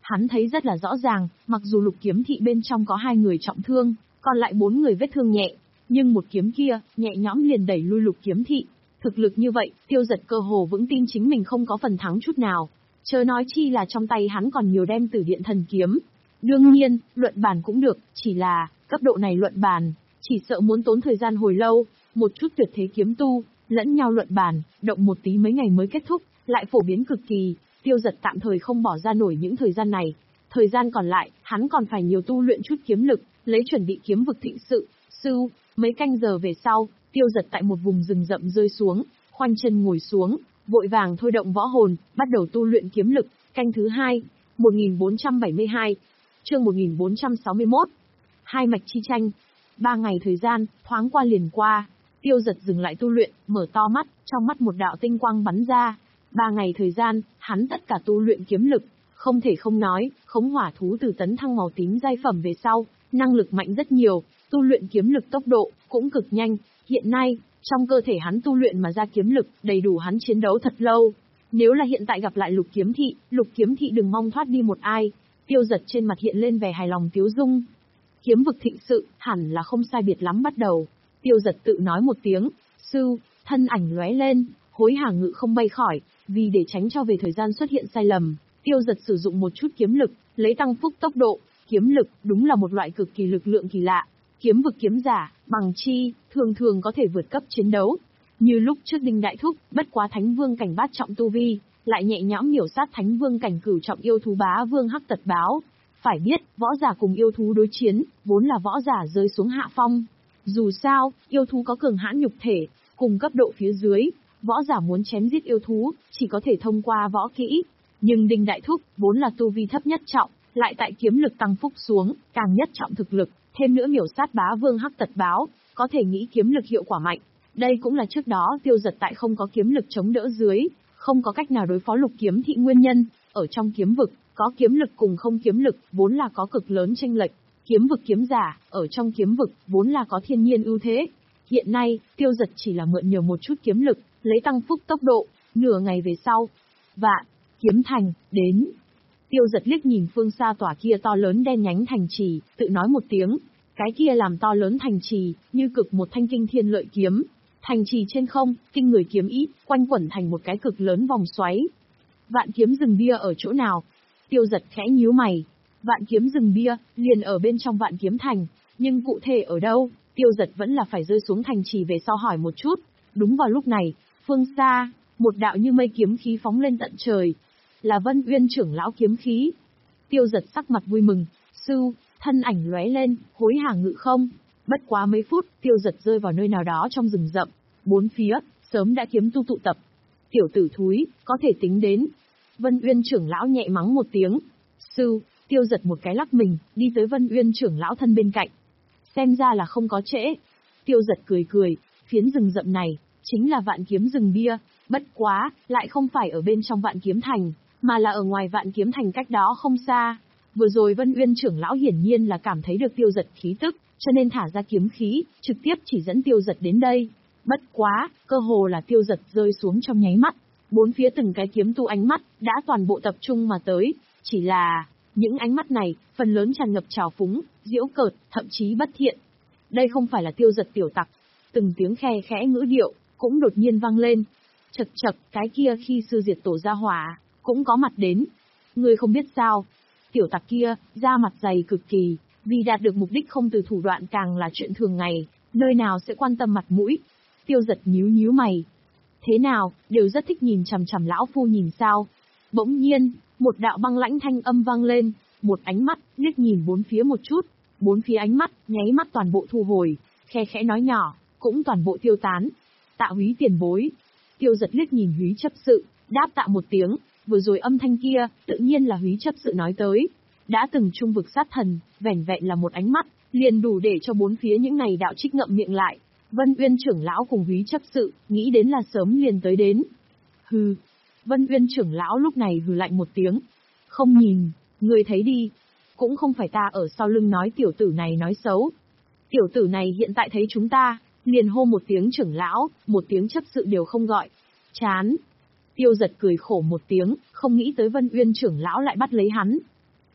Hắn thấy rất là rõ ràng, mặc dù lục kiếm thị bên trong có hai người trọng thương, còn lại bốn người vết thương nhẹ, nhưng một kiếm kia, nhẹ nhõm liền đẩy lui lục kiếm thị. Thực lực như vậy, Tiêu Dật cơ hồ vững tin chính mình không có phần thắng chút nào. Chớ nói chi là trong tay hắn còn nhiều đem Tử Điện Thần Kiếm. Đương nhiên, luận bàn cũng được, chỉ là, cấp độ này luận bàn, chỉ sợ muốn tốn thời gian hồi lâu, một chút tuyệt thế kiếm tu, lẫn nhau luận bàn, động một tí mấy ngày mới kết thúc, lại phổ biến cực kỳ, Tiêu Dật tạm thời không bỏ ra nổi những thời gian này. Thời gian còn lại, hắn còn phải nhiều tu luyện chút kiếm lực, lấy chuẩn bị kiếm vực thịnh sự. Sư, mấy canh giờ về sau, Tiêu Dật tại một vùng rừng rậm rơi xuống, khoanh chân ngồi xuống, vội vàng thôi động võ hồn, bắt đầu tu luyện kiếm lực. Canh thứ hai, một nghìn bốn trăm bảy mươi hai, chương một nghìn bốn trăm sáu mươi mốt. Hai mạch chi tranh. Ba ngày thời gian, thoáng qua liền qua. Tiêu Dật dừng lại tu luyện, mở to mắt, trong mắt một đạo tinh quang bắn ra. Ba ngày thời gian, hắn tất cả tu luyện kiếm lực, không thể không nói, khống hỏa thú từ tấn thăng màu tím giai phẩm về sau, năng lực mạnh rất nhiều, tu luyện kiếm lực tốc độ cũng cực nhanh. Hiện nay, trong cơ thể hắn tu luyện mà ra kiếm lực, đầy đủ hắn chiến đấu thật lâu. Nếu là hiện tại gặp lại lục kiếm thị, lục kiếm thị đừng mong thoát đi một ai. Tiêu Dật trên mặt hiện lên vẻ hài lòng tiếu dung. Kiếm vực thịnh sự, hẳn là không sai biệt lắm bắt đầu. Tiêu Dật tự nói một tiếng, sư, thân ảnh lóe lên, hối hả ngự không bay khỏi, vì để tránh cho về thời gian xuất hiện sai lầm, Tiêu Dật sử dụng một chút kiếm lực, lấy tăng phúc tốc độ. Kiếm lực, đúng là một loại cực kỳ lực lượng kỳ lạ. Kiếm vực kiếm giả, bằng chi, thường thường có thể vượt cấp chiến đấu. Như lúc trước Đinh Đại Thúc, bất quá Thánh Vương cảnh bát trọng tu vi, lại nhẹ nhõm miểu sát Thánh Vương cảnh cửu trọng yêu thú Bá Vương Hắc Tật Báo. Phải biết, võ giả cùng yêu thú đối chiến, vốn là võ giả rơi xuống hạ phong. Dù sao, yêu thú có cường hãn nhục thể, cùng cấp độ phía dưới, võ giả muốn chém giết yêu thú, chỉ có thể thông qua võ kỹ. Nhưng Đinh Đại Thúc, vốn là tu vi thấp nhất trọng, lại tại kiếm lực tăng phúc xuống, càng nhất trọng thực lực, thêm nữa miểu sát Bá Vương Hắc Tật Báo, có thể nghĩ kiếm lực hiệu quả mạnh. Đây cũng là trước đó Tiêu Dật tại không có kiếm lực chống đỡ dưới, không có cách nào đối phó lục kiếm thị nguyên nhân. Ở trong kiếm vực, có kiếm lực cùng không kiếm lực, vốn là có cực lớn chênh lệch. Kiếm vực kiếm giả, ở trong kiếm vực, vốn là có thiên nhiên ưu thế. Hiện nay, Tiêu Dật chỉ là mượn nhờ một chút kiếm lực, lấy tăng phúc tốc độ, nửa ngày về sau. Vạn, kiếm thành, đến. Tiêu Dật liếc nhìn phương xa tòa kia to lớn đen nhánh thành trì, tự nói một tiếng. Cái kia làm to lớn thành trì, như cực một thanh kinh thiên lợi kiếm. Thành trì trên không, kinh người kiếm ý, quanh quẩn thành một cái cực lớn vòng xoáy. Vạn kiếm rừng bia ở chỗ nào? Tiêu Dật khẽ nhíu mày. Vạn kiếm rừng bia, liền ở bên trong vạn kiếm thành, nhưng cụ thể ở đâu, Tiêu Dật vẫn là phải rơi xuống thành trì về sau hỏi một chút. Đúng vào lúc này, phương xa, một đạo như mây kiếm khí phóng lên tận trời. Là Vân Uyên trưởng lão kiếm khí. Tiêu Dật sắc mặt vui mừng, sư, thân ảnh lóe lên, hối hả ngự không. Bất quá mấy phút, Tiêu Dật rơi vào nơi nào đó trong rừng rậm, bốn phía, sớm đã kiếm tu tụ tập. Tiểu tử thúi, có thể tính đến. Vân Uyên trưởng lão nhẹ mắng một tiếng. Sư, Tiêu Dật một cái lắc mình, đi tới Vân Uyên trưởng lão thân bên cạnh. Xem ra là không có trễ. Tiêu Dật cười cười, phiến rừng rậm này, chính là vạn kiếm rừng bia, bất quá, lại không phải ở bên trong vạn kiếm thành, mà là ở ngoài vạn kiếm thành cách đó không xa. Vừa rồi Vân Uyên trưởng lão hiển nhiên là cảm thấy được Tiêu Dật khí tức, cho nên thả ra kiếm khí, trực tiếp chỉ dẫn Tiêu Dật đến đây. Bất quá, cơ hồ là Tiêu Dật rơi xuống trong nháy mắt, bốn phía từng cái kiếm tu ánh mắt, đã toàn bộ tập trung mà tới, chỉ là, những ánh mắt này, phần lớn tràn ngập trào phúng, giễu cợt, thậm chí bất thiện. Đây không phải là Tiêu Dật tiểu tặc. Từng tiếng khe khẽ ngữ điệu, cũng đột nhiên vang lên. Chật chật, cái kia khi sư diệt tổ ra hỏa, cũng có mặt đến. Ngươi không biết sao, tiểu tặc kia, da mặt dày cực kỳ, vì đạt được mục đích không từ thủ đoạn càng là chuyện thường ngày, nơi nào sẽ quan tâm mặt mũi. Tiêu Dật nhíu nhíu mày. Thế nào, đều rất thích nhìn chằm chằm lão phu nhìn sao. Bỗng nhiên, một đạo băng lãnh thanh âm vang lên, một ánh mắt, liếc nhìn bốn phía một chút, bốn phía ánh mắt, nháy mắt toàn bộ thu hồi, khe khẽ nói nhỏ, cũng toàn bộ tiêu tán. Tạ Húy tiền bối. Tiêu Dật liếc nhìn Húy chấp sự, đáp tạ một tiếng, vừa rồi âm thanh kia, tự nhiên là Húy chấp sự nói tới. Đã từng trung vực sát thần, vẻn vẹn là một ánh mắt, liền đủ để cho bốn phía những này đạo trích ngậm miệng lại. Vân Uyên trưởng lão cùng Húy chấp sự, nghĩ đến là sớm liền tới đến. Hừ. Vân Uyên trưởng lão lúc này hừ lạnh một tiếng. Không nhìn, người thấy đi. Cũng không phải ta ở sau lưng nói tiểu tử này nói xấu. Tiểu tử này hiện tại thấy chúng ta, liền hô một tiếng trưởng lão, một tiếng chấp sự đều không gọi. Chán. Tiêu Dật cười khổ một tiếng, không nghĩ tới Vân Uyên trưởng lão lại bắt lấy hắn.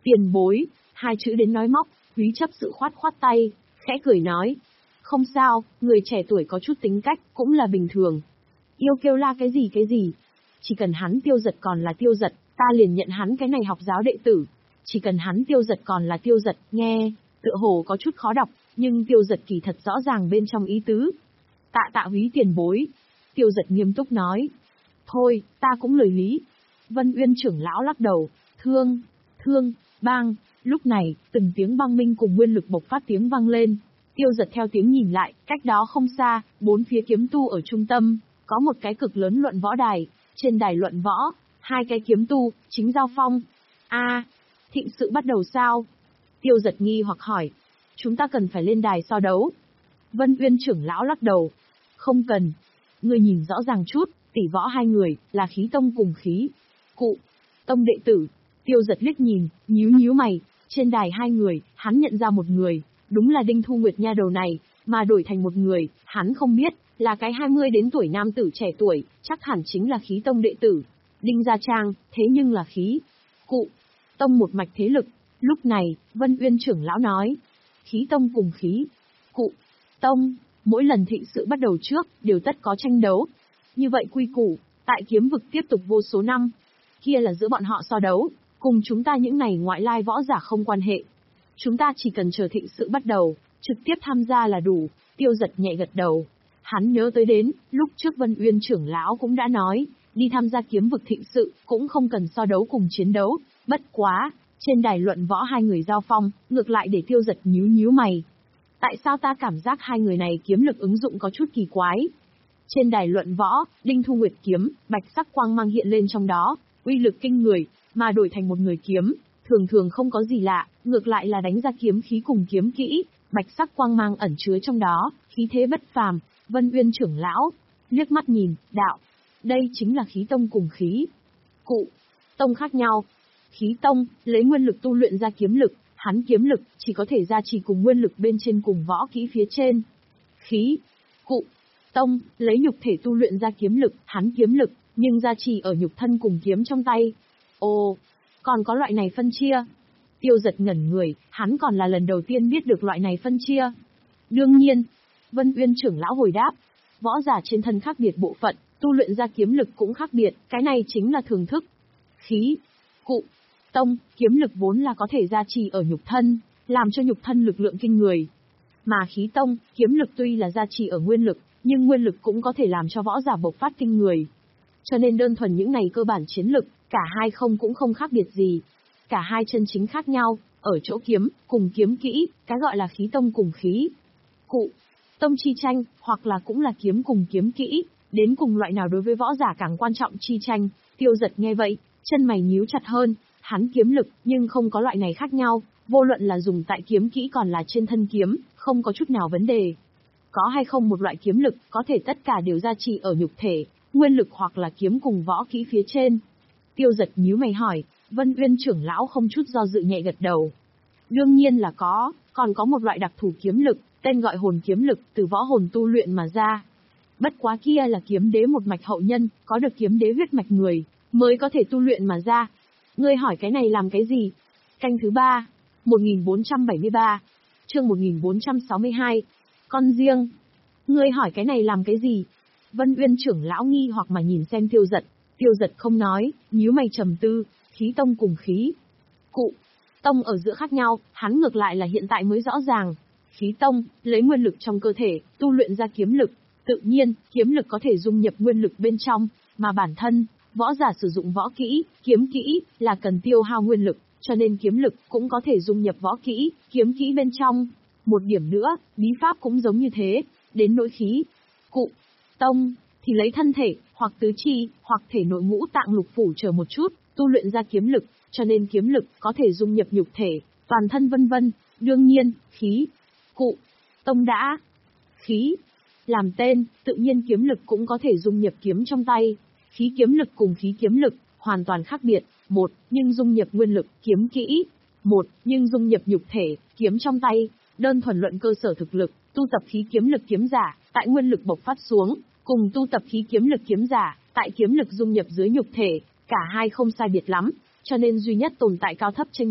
Tiền bối, hai chữ đến nói móc, Quý chấp sự khoát khoát tay, khẽ cười nói. Không sao, người trẻ tuổi có chút tính cách, cũng là bình thường. Yêu kêu la cái gì cái gì. Chỉ cần hắn Tiêu Giật còn là Tiêu Giật, ta liền nhận hắn cái này học giáo đệ tử. Chỉ cần hắn Tiêu Giật còn là Tiêu Giật, nghe, tựa hồ có chút khó đọc, nhưng Tiêu Giật kỳ thật rõ ràng bên trong ý tứ. Tạ tạ Húy tiền bối. Tiêu Giật nghiêm túc nói. Thôi, ta cũng lời lý. Vân Uyên trưởng lão lắc đầu, thương, thương, bang. Lúc này, từng tiếng băng minh cùng nguyên lực bộc phát tiếng vang lên. Tiêu Giật theo tiếng nhìn lại, cách đó không xa, bốn phía kiếm tu ở trung tâm, có một cái cực lớn luận võ đài. Trên đài luận võ, hai cái kiếm tu, chính giao phong. A, à, thịnh sự bắt đầu sao? Tiêu Giật nghi hoặc hỏi. Chúng ta cần phải lên đài so đấu. Vân Uyên trưởng lão lắc đầu. Không cần. Người nhìn rõ ràng chút, tỷ võ hai người, là khí tông cùng khí. Cụ, tông đệ tử. Tiêu Giật liếc nhìn, nhíu nhíu mày. Trên đài hai người, hắn nhận ra một người, đúng là Đinh Thu Nguyệt nha đầu này, mà đổi thành một người, hắn không biết, là cái hai mươi đến tuổi nam tử trẻ tuổi, chắc hẳn chính là khí tông đệ tử. Đinh Gia Trang, thế nhưng là khí. Cụ, tông một mạch thế lực. Lúc này, Vân Uyên trưởng lão nói. Khí tông cùng khí. Cụ, tông, mỗi lần thịnh sự bắt đầu trước, đều tất có tranh đấu. Như vậy quy củ, tại kiếm vực tiếp tục vô số năm. Kia là giữa bọn họ so đấu, cùng chúng ta những này ngoại lai võ giả không quan hệ. Chúng ta chỉ cần chờ thịnh sự bắt đầu, trực tiếp tham gia là đủ. Tiêu Giật nhẹ gật đầu. Hắn nhớ tới đến, lúc trước Vân Uyên trưởng lão cũng đã nói, đi tham gia kiếm vực thịnh sự, cũng không cần so đấu cùng chiến đấu. Bất quá, trên đài luận võ hai người giao phong, ngược lại để Tiêu Giật nhíu nhíu mày. Tại sao ta cảm giác hai người này kiếm lực ứng dụng có chút kỳ quái? Trên đài luận võ, Đinh Thu Nguyệt kiếm, bạch sắc quang mang hiện lên trong đó, uy lực kinh người, mà đổi thành một người kiếm, thường thường không có gì lạ, ngược lại là đánh ra kiếm khí cùng kiếm kỹ, bạch sắc quang mang ẩn chứa trong đó, khí thế bất phàm. Vân Uyên trưởng lão liếc mắt nhìn, đạo, đây chính là khí tông cùng khí. Cụ, tông khác nhau. Khí tông lấy nguyên lực tu luyện ra kiếm lực, hắn kiếm lực chỉ có thể gia trì cùng nguyên lực bên trên cùng võ kỹ phía trên. Khí, cụ, tông lấy nhục thể tu luyện ra kiếm lực, hắn kiếm lực nhưng gia trì ở nhục thân cùng kiếm trong tay. Ồ, còn có loại này phân chia. Tiêu Giật ngẩn người, hắn còn là lần đầu tiên biết được loại này phân chia. Đương nhiên, Vân Uyên trưởng lão hồi đáp, võ giả trên thân khác biệt bộ phận, tu luyện ra kiếm lực cũng khác biệt, cái này chính là thường thức. Khí, cụ, tông, kiếm lực vốn là có thể gia trì ở nhục thân, làm cho nhục thân lực lượng kinh người. Mà khí tông, kiếm lực tuy là gia trì ở nguyên lực, nhưng nguyên lực cũng có thể làm cho võ giả bộc phát kinh người. Cho nên đơn thuần những này cơ bản chiến lực, cả hai không cũng không khác biệt gì. Cả hai chân chính khác nhau, ở chỗ kiếm, cùng kiếm kỹ, cái gọi là khí tông cùng khí. Cụ, tông chi tranh, hoặc là cũng là kiếm cùng kiếm kỹ, đến cùng loại nào đối với võ giả càng quan trọng chi tranh. Tiêu Giật nghe vậy, chân mày nhíu chặt hơn, hắn kiếm lực, nhưng không có loại này khác nhau, vô luận là dùng tại kiếm kỹ còn là trên thân kiếm, không có chút nào vấn đề. Có hay không một loại kiếm lực, có thể tất cả đều gia trì ở nhục thể, nguyên lực hoặc là kiếm cùng võ kỹ phía trên. Tiêu Giật nhíu mày hỏi, Vân Uyên trưởng lão không chút do dự nhẹ gật đầu. Đương nhiên là có, còn có một loại đặc thù kiếm lực, tên gọi hồn kiếm lực, từ võ hồn tu luyện mà ra. Bất quá kia là kiếm đế một mạch hậu nhân, có được kiếm đế huyết mạch người, mới có thể tu luyện mà ra. Ngươi hỏi cái này làm cái gì? Canh thứ ba, một nghìn bốn trăm bảy mươi ba, chương một nghìn bốn trăm sáu mươi hai, con riêng. Ngươi hỏi cái này làm cái gì? Vân Uyên trưởng lão nghi hoặc mà nhìn xem Tiêu Giật. Tiêu Giật không nói, nhíu mày trầm tư, khí tông cùng khí. Cụ, tông ở giữa khác nhau, hắn ngược lại là hiện tại mới rõ ràng. Khí tông, lấy nguyên lực trong cơ thể, tu luyện ra kiếm lực. Tự nhiên, kiếm lực có thể dung nhập nguyên lực bên trong, mà bản thân, võ giả sử dụng võ kỹ, kiếm kỹ, là cần tiêu hao nguyên lực, cho nên kiếm lực cũng có thể dung nhập võ kỹ, kiếm kỹ bên trong. Một điểm nữa, bí pháp cũng giống như thế, đến nỗi khí. Cụ, tông, thì lấy thân thể, hoặc tứ chi, hoặc thể nội ngũ tạng lục phủ chờ một chút, tu luyện ra kiếm lực, cho nên kiếm lực có thể dung nhập nhục thể, toàn thân vân vân. Đương nhiên, khí, cụ, tông đã, khí, làm tên, tự nhiên kiếm lực cũng có thể dung nhập kiếm trong tay. Khí kiếm lực cùng khí kiếm lực, hoàn toàn khác biệt. Một, nhưng dung nhập nguyên lực, kiếm kỹ. Một, nhưng dung nhập nhục thể, kiếm trong tay. Đơn thuần luận cơ sở thực lực, tu tập khí kiếm lực kiếm giả, tại nguyên lực bộc phát xuống, cùng tu tập khí kiếm lực kiếm giả, tại kiếm lực dung nhập dưới nhục thể, cả hai không sai biệt lắm, cho nên duy nhất tồn tại cao thấp chênh lệch,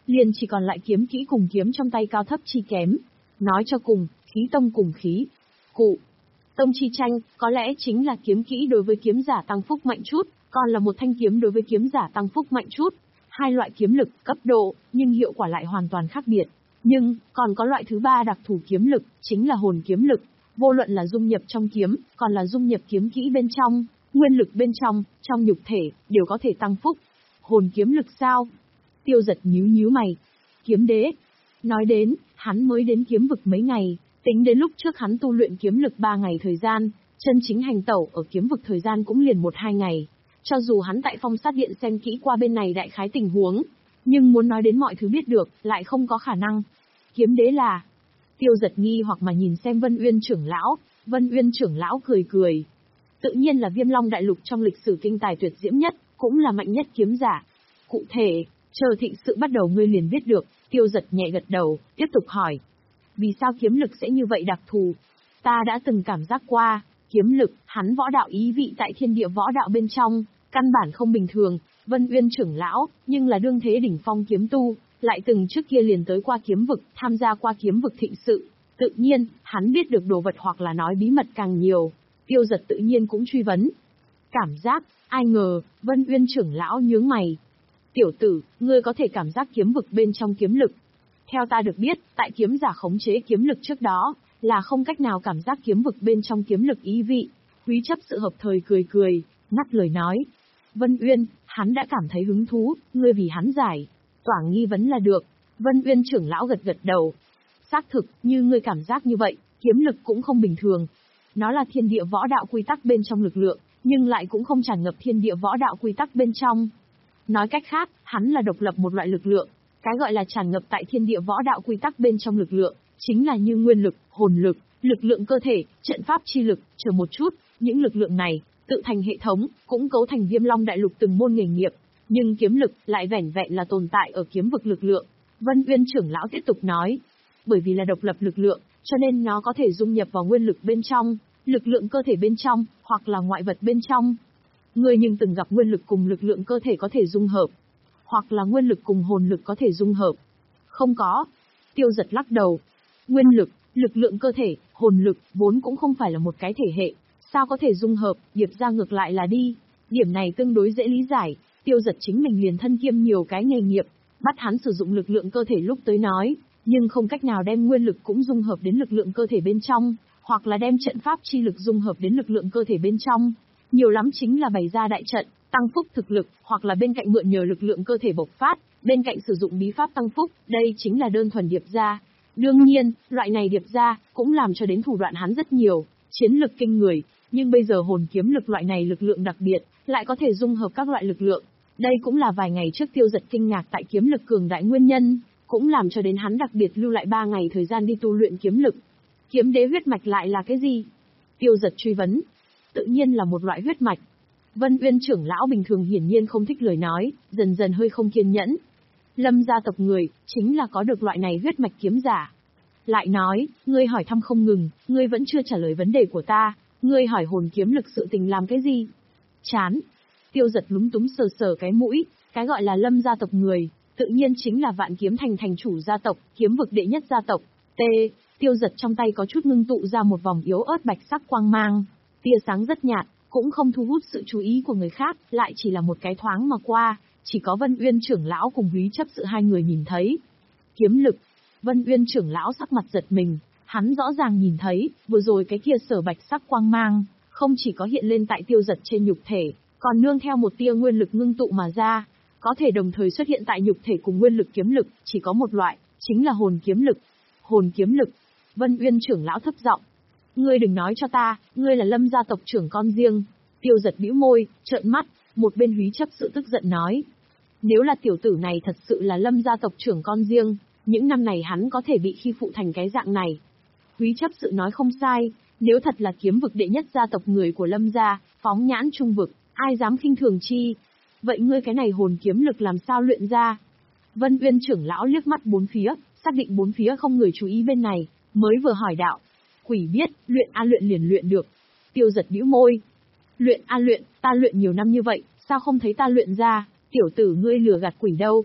liền chỉ còn lại kiếm kỹ cùng kiếm trong tay cao thấp chi kém. Nói cho cùng, khí tông cùng khí cụ tông chi tranh, có lẽ chính là kiếm kỹ đối với kiếm giả tăng phúc mạnh chút, còn là một thanh kiếm đối với kiếm giả tăng phúc mạnh chút. Hai loại kiếm lực, cấp độ, nhưng hiệu quả lại hoàn toàn khác biệt. Nhưng, còn có loại thứ ba đặc thù kiếm lực, chính là hồn kiếm lực. Vô luận là dung nhập trong kiếm, còn là dung nhập kiếm kỹ bên trong, nguyên lực bên trong, trong nhục thể, đều có thể tăng phúc. Hồn kiếm lực sao? Tiêu Giật nhíu nhíu mày. Kiếm đế. Nói đến, hắn mới đến kiếm vực mấy ngày, tính đến lúc trước hắn tu luyện kiếm lực ba ngày thời gian, chân chính hành tẩu ở kiếm vực thời gian cũng liền một hai ngày. Cho dù hắn tại Phong Sát Điện xem kỹ qua bên này đại khái tình huống, nhưng muốn nói đến mọi thứ biết được, lại không có khả năng. Kiếm đế là... Tiêu Giật nghi hoặc mà nhìn xem Vân Uyên trưởng lão, Vân Uyên trưởng lão cười cười. Tự nhiên là Viêm Long Đại Lục trong lịch sử kinh tài tuyệt diễm nhất, cũng là mạnh nhất kiếm giả. Cụ thể, chờ thịnh sự bắt đầu ngươi liền biết được. Tiêu Giật nhẹ gật đầu, tiếp tục hỏi. Vì sao kiếm lực sẽ như vậy đặc thù? Ta đã từng cảm giác qua, kiếm lực, hắn võ đạo ý vị tại thiên địa võ đạo bên trong, căn bản không bình thường. Vân Uyên trưởng lão, nhưng là đương thế đỉnh phong kiếm tu, lại từng trước kia liền tới qua kiếm vực, tham gia qua kiếm vực thịnh sự. Tự nhiên, hắn biết được đồ vật hoặc là nói bí mật càng nhiều. Tiêu Giật tự nhiên cũng truy vấn. Cảm giác, ai ngờ, Vân Uyên trưởng lão nhướng mày. Tiểu tử, ngươi có thể cảm giác kiếm vực bên trong kiếm lực. Theo ta được biết, tại kiếm giả khống chế kiếm lực trước đó, là không cách nào cảm giác kiếm vực bên trong kiếm lực ý vị. Quý chấp sự hợp thời cười cười, ngắt lời nói. Vân Uyên, hắn đã cảm thấy hứng thú, ngươi vì hắn giải tỏa nghi vấn là được. Vân Uyên trưởng lão gật gật đầu. Xác thực, như ngươi cảm giác như vậy, kiếm lực cũng không bình thường. Nó là thiên địa võ đạo quy tắc bên trong lực lượng, nhưng lại cũng không tràn ngập thiên địa võ đạo quy tắc bên trong. Nói cách khác, hắn là độc lập một loại lực lượng. Cái gọi là tràn ngập tại thiên địa võ đạo quy tắc bên trong lực lượng, chính là như nguyên lực, hồn lực, lực lượng cơ thể, trận pháp chi lực, chờ một chút, những lực lượng này, tự thành hệ thống, cũng cấu thành Viêm Long Đại Lục từng môn nghề nghiệp. Nhưng kiếm lực lại vẻn vẹn là tồn tại ở kiếm vực lực lượng. Vân Uyên trưởng lão tiếp tục nói. Bởi vì là độc lập lực lượng, cho nên nó có thể dung nhập vào nguyên lực bên trong, lực lượng cơ thể bên trong, hoặc là ngoại vật bên trong. Ngươi nhưng từng gặp nguyên lực cùng lực lượng cơ thể có thể dung hợp, hoặc là nguyên lực cùng hồn lực có thể dung hợp? Không có. Tiêu Giật lắc đầu. Nguyên lực, lực lượng cơ thể, hồn lực, vốn cũng không phải là một cái thể hệ. Sao có thể dung hợp, điệp ra ngược lại là đi. Điểm này tương đối dễ lý giải. Tiêu Giật chính mình liền thân kiêm nhiều cái nghề nghiệp, bắt hắn sử dụng lực lượng cơ thể lúc tới nói, nhưng không cách nào đem nguyên lực cũng dung hợp đến lực lượng cơ thể bên trong, hoặc là đem trận pháp chi lực dung hợp đến lực lượng cơ thể bên trong. Nhiều lắm chính là bày ra đại trận, tăng phúc thực lực, hoặc là bên cạnh mượn nhờ lực lượng cơ thể bộc phát, bên cạnh sử dụng bí pháp tăng phúc, đây chính là đơn thuần điệp ra. Đương nhiên, loại này điệp ra, cũng làm cho đến thủ đoạn hắn rất nhiều, chiến lực kinh người, nhưng bây giờ hồn kiếm lực loại này lực lượng đặc biệt, lại có thể dung hợp các loại lực lượng. Đây cũng là vài ngày trước Tiêu Giật kinh ngạc tại kiếm lực cường đại nguyên nhân, cũng làm cho đến hắn đặc biệt lưu lại ba ngày thời gian đi tu luyện kiếm lực. Kiếm đế huyết mạch lại là cái gì? Tiêu Giật truy vấn. Tự nhiên là một loại huyết mạch. Vân Uyên trưởng lão bình thường hiển nhiên không thích lời nói, dần dần hơi không kiên nhẫn. Lâm gia tộc người, chính là có được loại này huyết mạch kiếm giả. Lại nói, ngươi hỏi thăm không ngừng, ngươi vẫn chưa trả lời vấn đề của ta, ngươi hỏi hồn kiếm lực sự tình làm cái gì? Chán. Tiêu Giật lúng túng sờ sờ cái mũi, cái gọi là Lâm gia tộc người, tự nhiên chính là Vạn Kiếm Thành thành chủ gia tộc, kiếm vực đệ nhất gia tộc. T. Tiêu Giật trong tay có chút ngưng tụ ra một vòng yếu ớt bạch sắc quang mang, tia sáng rất nhạt, cũng không thu hút sự chú ý của người khác, lại chỉ là một cái thoáng mà qua, chỉ có Vân Uyên trưởng lão cùng Húy chấp sự hai người nhìn thấy. Kiếm lực. Vân Uyên trưởng lão sắc mặt giật mình, hắn rõ ràng nhìn thấy, vừa rồi cái kia sở bạch sắc quang mang, không chỉ có hiện lên tại Tiêu Giật trên nhục thể, còn nương theo một tia nguyên lực ngưng tụ mà ra, có thể đồng thời xuất hiện tại nhục thể cùng nguyên lực kiếm lực, chỉ có một loại, chính là hồn kiếm lực. Hồn kiếm lực. Vân Uyên trưởng lão thấp giọng. Ngươi đừng nói cho ta, ngươi là Lâm gia tộc trưởng con riêng. Tiêu Giật bĩu môi, trợn mắt, một bên Húy chấp sự tức giận nói. Nếu là tiểu tử này thật sự là Lâm gia tộc trưởng con riêng, những năm này hắn có thể bị khi phụ thành cái dạng này. Húy chấp sự nói không sai, nếu thật là kiếm vực đệ nhất gia tộc người của Lâm gia, phóng nhãn trung vực, ai dám khinh thường chi? Vậy ngươi cái này hồn kiếm lực làm sao luyện ra? Vân Uyên trưởng lão liếc mắt bốn phía, xác định bốn phía không người chú ý bên này, mới vừa hỏi đạo. Quỷ biết, luyện a luyện liền luyện được. Tiêu Giật bĩu môi. Luyện a luyện, ta luyện nhiều năm như vậy, sao không thấy ta luyện ra? Tiểu tử ngươi lừa gạt quỷ đâu?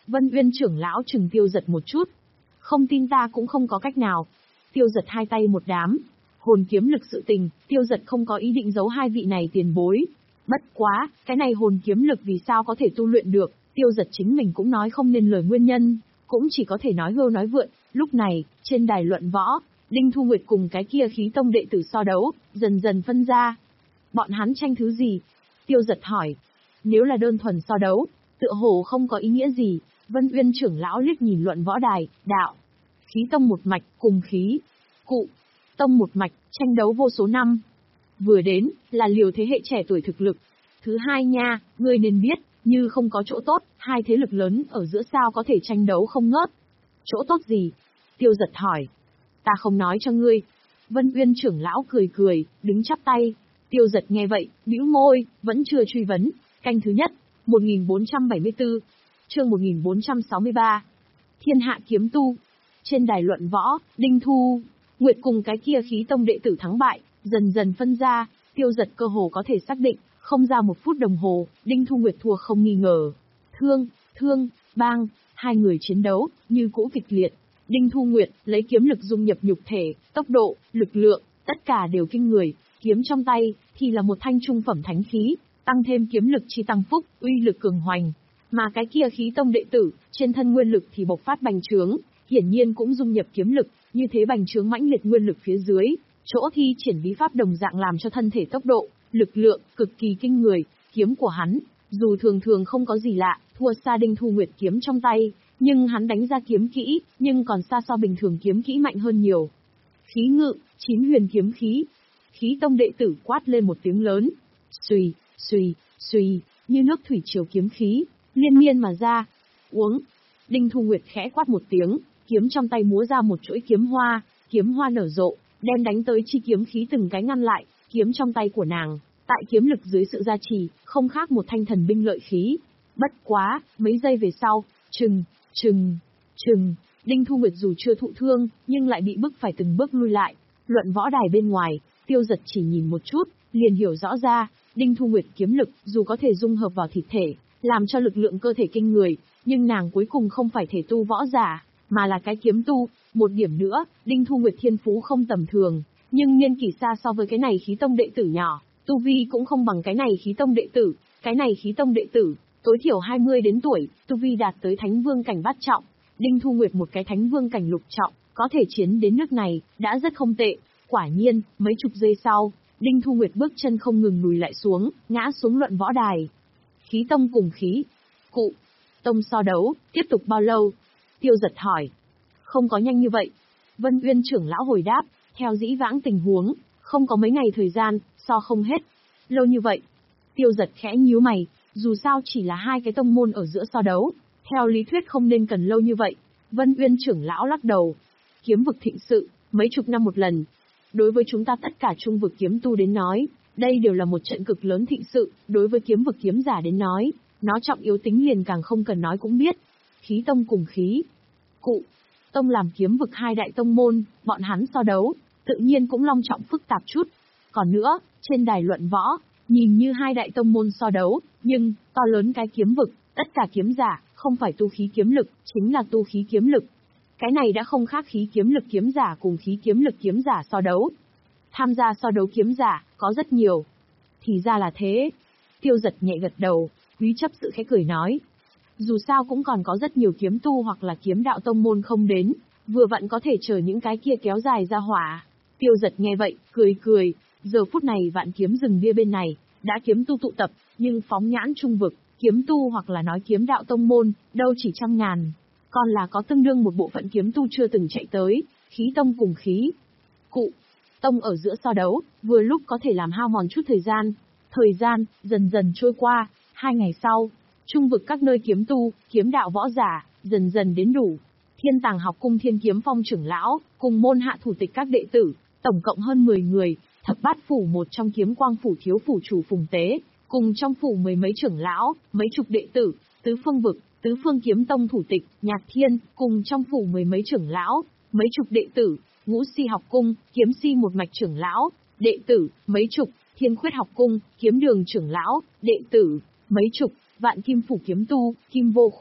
Vân Uyên trưởng lão chừng Tiêu Giật một chút. Không tin ta cũng không có cách nào. Tiêu Giật hai tay một đám. Hồn kiếm lực sự tình, Tiêu Giật không có ý định giấu hai vị này tiền bối. Bất quá, cái này hồn kiếm lực vì sao có thể tu luyện được, Tiêu Giật chính mình cũng nói không nên lời nguyên nhân, cũng chỉ có thể nói hưu nói vượn. Lúc này, trên đài luận võ, Đinh Thu Nguyệt cùng cái kia khí tông đệ tử so đấu, dần dần phân ra. Bọn hắn tranh thứ gì? Tiêu Giật hỏi. Nếu là đơn thuần so đấu, tựa hồ không có ý nghĩa gì. Vân Uyên trưởng lão liếc nhìn luận võ đài, đạo. Khí tông một mạch, cùng khí. Cụ. Tông một mạch, tranh đấu vô số năm. Vừa đến, là liều thế hệ trẻ tuổi thực lực. Thứ hai nha, ngươi nên biết, như không có chỗ tốt, hai thế lực lớn ở giữa sao có thể tranh đấu không ngớt. Chỗ tốt gì? Tiêu Giật hỏi. Ta không nói cho ngươi. Vân Uyên trưởng lão cười cười, đứng chắp tay. Tiêu Giật nghe vậy, bĩu môi, vẫn chưa truy vấn. Canh thứ nhất, một nghìn bốn trăm bảy mươi tư, chương một nghìn bốn trăm sáu mươi ba. Thiên hạ kiếm tu. Trên đài luận võ, Đinh Thu Nguyệt cùng cái kia khí tông đệ tử thắng bại, dần dần phân ra. Tiêu Giật cơ hồ có thể xác định, không ra một phút đồng hồ, Đinh Thu Nguyệt thua không nghi ngờ. Thương, thương, bang, hai người chiến đấu, như cũ kịch liệt. Đinh Thu Nguyệt lấy kiếm lực dung nhập nhục thể, tốc độ, lực lượng, tất cả đều kinh người. Kiếm trong tay thì là một thanh trung phẩm thánh khí, tăng thêm kiếm lực chi tăng phúc, uy lực cường hoành. Mà cái kia khí tông đệ tử, trên thân nguyên lực thì bộc phát bành trướng, hiển nhiên cũng dung nhập kiếm lực, như thế bành trướng mãnh liệt nguyên lực phía dưới, chỗ thi triển bí pháp đồng dạng làm cho thân thể tốc độ, lực lượng cực kỳ kinh người. Kiếm của hắn, dù thường thường không có gì lạ, thua xa Đinh Thu Nguyệt kiếm trong tay, nhưng hắn đánh ra kiếm kỹ, nhưng còn xa so bình thường kiếm kỹ mạnh hơn nhiều. Khí ngự, chín huyền kiếm khí. Khí tông đệ tử quát lên một tiếng lớn. Xùy, xùy, xùy, như nước thủy triều kiếm khí, liên miên mà ra. Uống. Đinh Thu Nguyệt khẽ quát một tiếng, kiếm trong tay múa ra một chuỗi kiếm hoa, kiếm hoa nở rộ, đem đánh tới chi kiếm khí từng cái ngăn lại. Kiếm trong tay của nàng, tại kiếm lực dưới sự gia trì, không khác một thanh thần binh lợi khí. Bất quá, mấy giây về sau, trừng, trừng, trừng, Đinh Thu Nguyệt dù chưa thụ thương, nhưng lại bị bức phải từng bước lui lại. Luận võ đài bên ngoài, Tiêu Giật chỉ nhìn một chút, liền hiểu rõ ra, Đinh Thu Nguyệt kiếm lực, dù có thể dung hợp vào thịt thể, làm cho lực lượng cơ thể kinh người, nhưng nàng cuối cùng không phải thể tu võ giả, mà là cái kiếm tu. Một điểm nữa, Đinh Thu Nguyệt thiên phú không tầm thường, nhưng niên kỷ xa so với cái này khí tông đệ tử nhỏ, tu vi cũng không bằng cái này khí tông đệ tử. Cái này khí tông đệ tử, tối thiểu hai mươi đến tuổi, tu vi đạt tới thánh vương cảnh bát trọng. Đinh Thu Nguyệt một cái thánh vương cảnh lục trọng, có thể chiến đến nước này, đã rất không tệ. Quả nhiên, mấy chục giây sau, Đinh Thu Nguyệt bước chân không ngừng lùi lại xuống, ngã xuống luận võ đài. Khí tông cùng khí cụ tông so đấu, tiếp tục bao lâu? Tiêu Giật hỏi. Không có nhanh như vậy. Vân Uyên trưởng lão hồi đáp, theo dĩ vãng tình huống, không có mấy ngày thời gian, so không hết. Lâu như vậy. Tiêu Giật khẽ nhíu mày, dù sao chỉ là hai cái tông môn ở giữa so đấu, theo lý thuyết không nên cần lâu như vậy. Vân Uyên trưởng lão lắc đầu. Kiếm vực thịnh sự, mấy chục năm một lần. Đối với chúng ta tất cả trung vực kiếm tu đến nói, đây đều là một trận cực lớn thịnh sự, đối với kiếm vực kiếm giả đến nói, nó trọng yếu tính liền càng không cần nói cũng biết. Khí tông cùng khí cụ tông làm kiếm vực hai đại tông môn, bọn hắn so đấu, tự nhiên cũng long trọng phức tạp chút. Còn nữa, trên đài luận võ, nhìn như hai đại tông môn so đấu, nhưng, to lớn cái kiếm vực, tất cả kiếm giả, không phải tu khí kiếm lực, chính là tu khí kiếm lực. Cái này đã không khác khí kiếm lực kiếm giả cùng khí kiếm lực kiếm giả so đấu. Tham gia so đấu kiếm giả, có rất nhiều. Thì ra là thế. Tiêu Giật nhẹ gật đầu, quý chấp sự khẽ cười nói. Dù sao cũng còn có rất nhiều kiếm tu hoặc là kiếm đạo tông môn không đến, vừa vặn có thể chờ những cái kia kéo dài ra hỏa. Tiêu Giật nghe vậy, cười cười, giờ phút này vạn kiếm rừng bia bên này, đã kiếm tu tụ tập, nhưng phóng nhãn trung vực, kiếm tu hoặc là nói kiếm đạo tông môn, đâu chỉ trăm ngàn. Còn là có tương đương một bộ phận kiếm tu chưa từng chạy tới, khí tông cùng khí cụ tông ở giữa so đấu, vừa lúc có thể làm hao mòn chút thời gian. Thời gian, dần dần trôi qua, hai ngày sau, trung vực các nơi kiếm tu, kiếm đạo võ giả, dần dần đến đủ. Thiên Tàng học cung Thiên Kiếm Phong trưởng lão, cùng môn hạ thủ tịch các đệ tử, tổng cộng hơn mười người, thập bát phủ một trong kiếm quang phủ thiếu phủ chủ Phùng Tế, cùng trong phủ mười mấy trưởng lão, mấy chục đệ tử, tứ phương vực, tứ phương kiếm tông thủ tịch, Nhạc Thiên, cùng trong phủ mười mấy trưởng lão, mấy chục đệ tử, ngũ si học cung, kiếm si một mạch trưởng lão, đệ tử, mấy chục, thiên khuyết học cung, kiếm đường trưởng lão, đệ tử, mấy chục, vạn kim phủ kiếm tu, kim vô khuyết,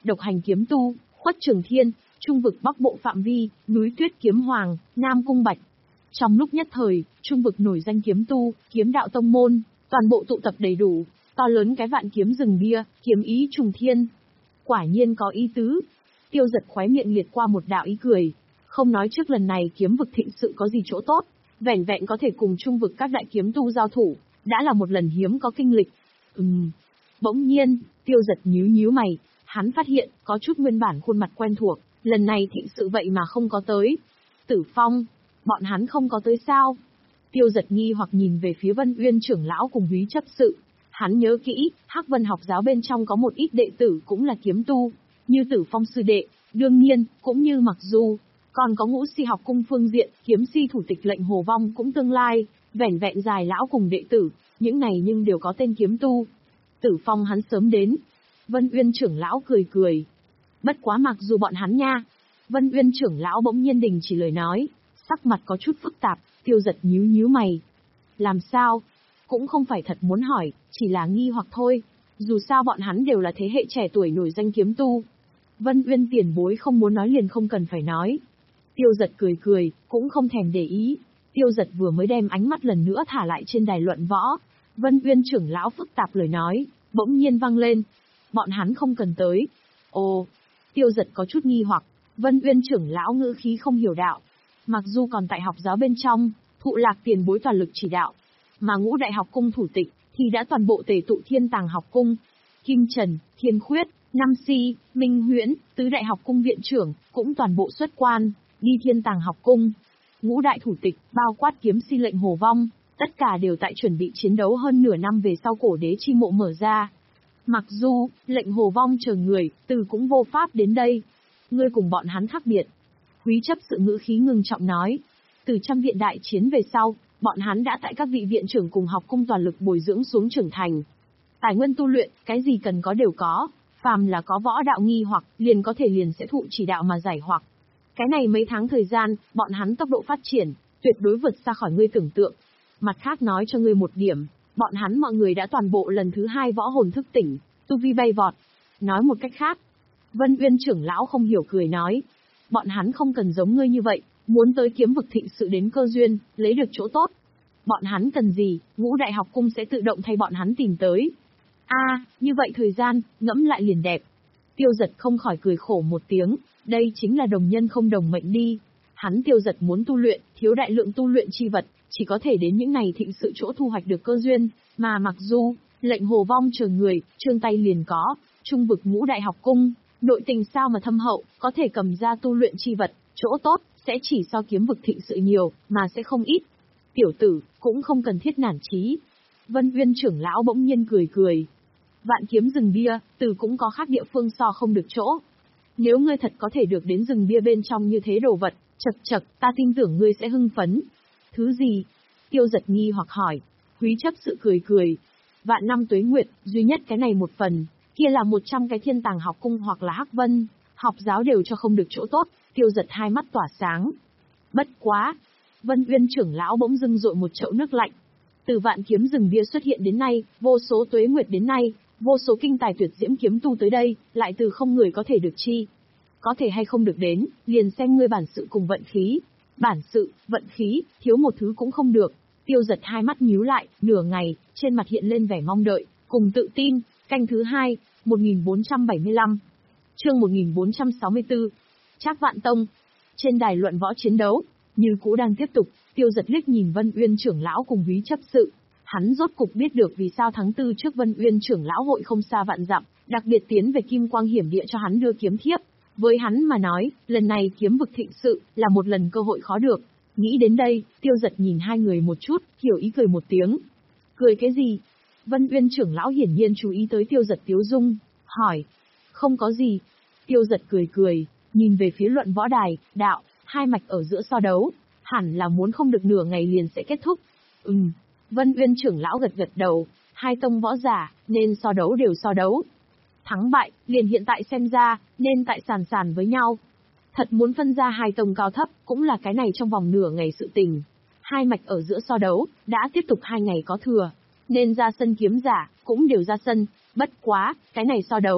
độc hành kiếm tu, khuất trường thiên, trung vực bắc bộ phạm vi, núi tuyết kiếm hoàng, nam cung bạch. Trong lúc nhất thời, trung vực nổi danh kiếm tu, kiếm đạo tông môn, toàn bộ tụ tập đầy đủ, to lớn cái vạn kiếm rừng bia, kiếm ý trùng thiên. Quả nhiên có ý tứ. Tiêu Giật khóe miệng liệt qua một đạo ý cười. Không nói trước lần này kiếm vực thịnh sự có gì chỗ tốt, vẻn vẹn có thể cùng trung vực các đại kiếm tu giao thủ, đã là một lần hiếm có kinh lịch. Ừm. Bỗng nhiên, Tiêu Giật nhíu nhíu mày, hắn phát hiện có chút nguyên bản khuôn mặt quen thuộc, lần này thịnh sự vậy mà không có tới. Tử Phong, bọn hắn không có tới sao? Tiêu Giật nghi hoặc nhìn về phía Vân Uyên trưởng lão cùng Húy chấp sự. Hắn nhớ kỹ, Hắc Vân học giáo bên trong có một ít đệ tử cũng là kiếm tu, như Tử Phong sư đệ, đương nhiên, cũng như Mặc Du, còn có Ngũ Si học cung phương diện, kiếm si thủ tịch lệnh Hồ Vong cũng tương lai, vẻn vẹn dài lão cùng đệ tử, những này nhưng đều có tên kiếm tu. Tử Phong hắn sớm đến. Vân Uyên trưởng lão cười cười. Bất quá mặc dù bọn hắn nha. Vân Uyên trưởng lão bỗng nhiên đình chỉ lời nói, sắc mặt có chút phức tạp, Tiêu Giật nhíu nhíu mày. Làm sao? Cũng không phải thật muốn hỏi, chỉ là nghi hoặc thôi. Dù sao bọn hắn đều là thế hệ trẻ tuổi nổi danh kiếm tu. Vân Uyên tiền bối không muốn nói liền không cần phải nói. Tiêu Giật cười cười, cũng không thèm để ý. Tiêu Giật vừa mới đem ánh mắt lần nữa thả lại trên đài luận võ. Vân Uyên trưởng lão phức tạp lời nói, bỗng nhiên vang lên. Bọn hắn không cần tới. Ồ, Tiêu Giật có chút nghi hoặc, Vân Uyên trưởng lão ngữ khí không hiểu đạo. Mặc dù còn tại học giáo bên trong, thụ lạc tiền bối toàn lực chỉ đạo, mà ngũ đại học cung thủ tịch, thì đã toàn bộ tề tụ thiên tàng học cung. Kim Trần, Thiên Khuyết, Nam Si, Minh Huyễn, tứ đại học cung viện trưởng, cũng toàn bộ xuất quan, đi thiên tàng học cung. Ngũ đại thủ tịch, bao quát kiếm si lệnh Hồ Vong, tất cả đều tại chuẩn bị chiến đấu hơn nửa năm về sau cổ đế chi mộ mở ra. Mặc dù, lệnh Hồ Vong chờ người, từ cũng vô pháp đến đây. Ngươi cùng bọn hắn khác biệt. Húy chấp sự ngữ khí ngưng trọng nói. Từ trăm viện đại chiến về sau, bọn hắn đã tại các vị viện trưởng cùng học cung toàn lực bồi dưỡng xuống trưởng thành. Tài nguyên tu luyện, cái gì cần có đều có, phàm là có võ đạo nghi hoặc, liền có thể liền sẽ thụ chỉ đạo mà giải hoặc. Cái này mấy tháng thời gian, bọn hắn tốc độ phát triển, tuyệt đối vượt xa khỏi ngươi tưởng tượng. Mặt khác nói cho ngươi một điểm, bọn hắn mọi người đã toàn bộ lần thứ hai võ hồn thức tỉnh, tu vi bay vọt. Nói một cách khác, Vân Uyên trưởng lão không hiểu cười nói, bọn hắn không cần giống ngươi như vậy, muốn tới kiếm vực thịnh sự đến cơ duyên, lấy được chỗ tốt. Bọn hắn cần gì, ngũ đại học cung sẽ tự động thay bọn hắn tìm tới. A, à, như vậy thời gian, ngẫm lại liền đẹp. Tiêu Giật không khỏi cười khổ một tiếng, đây chính là đồng nhân không đồng mệnh đi. Hắn Tiêu Giật muốn tu luyện, thiếu đại lượng tu luyện chi vật, chỉ có thể đến những này thịnh sự chỗ thu hoạch được cơ duyên, mà mặc dù, lệnh Hồ Vong chờ người, trương tay liền có, trung vực ngũ đại học cung, nội tình sao mà thâm hậu, có thể cầm ra tu luyện chi vật, chỗ tốt, sẽ chỉ so kiếm vực thịnh sự nhiều, mà sẽ không ít. Tiểu tử, cũng không cần thiết nản chí. Vân Uyên trưởng lão bỗng nhiên cười cười. Vạn kiếm rừng bia, từ cũng có khác địa phương so không được chỗ. Nếu ngươi thật có thể được đến rừng bia bên trong như thế đồ vật, chật chật, ta tin tưởng ngươi sẽ hưng phấn. Thứ gì? Tiêu Giật nghi hoặc hỏi. Húy chấp sự cười cười. Vạn năm tuế nguyệt, duy nhất cái này một phần, kia là một trăm cái thiên tàng học cung hoặc là Hắc Vân, học giáo đều cho không được chỗ tốt. Tiêu Giật hai mắt tỏa sáng. Bất quá! Vân Uyên trưởng lão bỗng dưng dội một chậu nước lạnh. Từ vạn kiếm rừng bia xuất hiện đến nay, vô số tuế nguyệt đến nay, vô số kinh tài tuyệt diễm kiếm tu tới đây, lại từ không người có thể được chi. Có thể hay không được đến, liền xem ngươi bản sự cùng vận khí. Bản sự, vận khí, thiếu một thứ cũng không được. Tiêu Giật hai mắt nhíu lại, nửa ngày, trên mặt hiện lên vẻ mong đợi, cùng tự tin. Canh thứ hai, một nghìn bốn trăm bảy mươi lăm. Chương một nghìn bốn trăm sáu mươi tư. Trác Vạn Tông. Trên đài luận võ chiến đấu, như cũ đang tiếp tục, Tiêu Giật liếc nhìn Vân Uyên trưởng lão cùng Húy chấp sự. Hắn rốt cục biết được vì sao tháng tư trước Vân Uyên trưởng lão hội không xa vạn dặm, đặc biệt tiến về Kim Quang hiểm địa cho hắn đưa kiếm thiếp. Với hắn mà nói, lần này kiếm vực thịnh sự là một lần cơ hội khó được. Nghĩ đến đây, Tiêu Giật nhìn hai người một chút, hiểu ý cười một tiếng. Cười cái gì? Vân Uyên trưởng lão hiển nhiên chú ý tới Tiêu Giật tiếu dung, hỏi. Không có gì. Tiêu Giật cười cười, nhìn về phía luận võ đài, đạo, hai mạch ở giữa so đấu, hẳn là muốn không được nửa ngày liền sẽ kết thúc. Ừm. Vân Uyên trưởng lão gật gật đầu, hai tông võ giả, nên so đấu đều so đấu. Thắng bại, liền hiện tại xem ra, nên tại sàn sàn với nhau. Thật muốn phân ra hai tông cao thấp, cũng là cái này trong vòng nửa ngày sự tình. Hai mạch ở giữa so đấu, đã tiếp tục hai ngày có thừa. Nên ra sân kiếm giả, cũng đều ra sân, bất quá, cái này so đấu.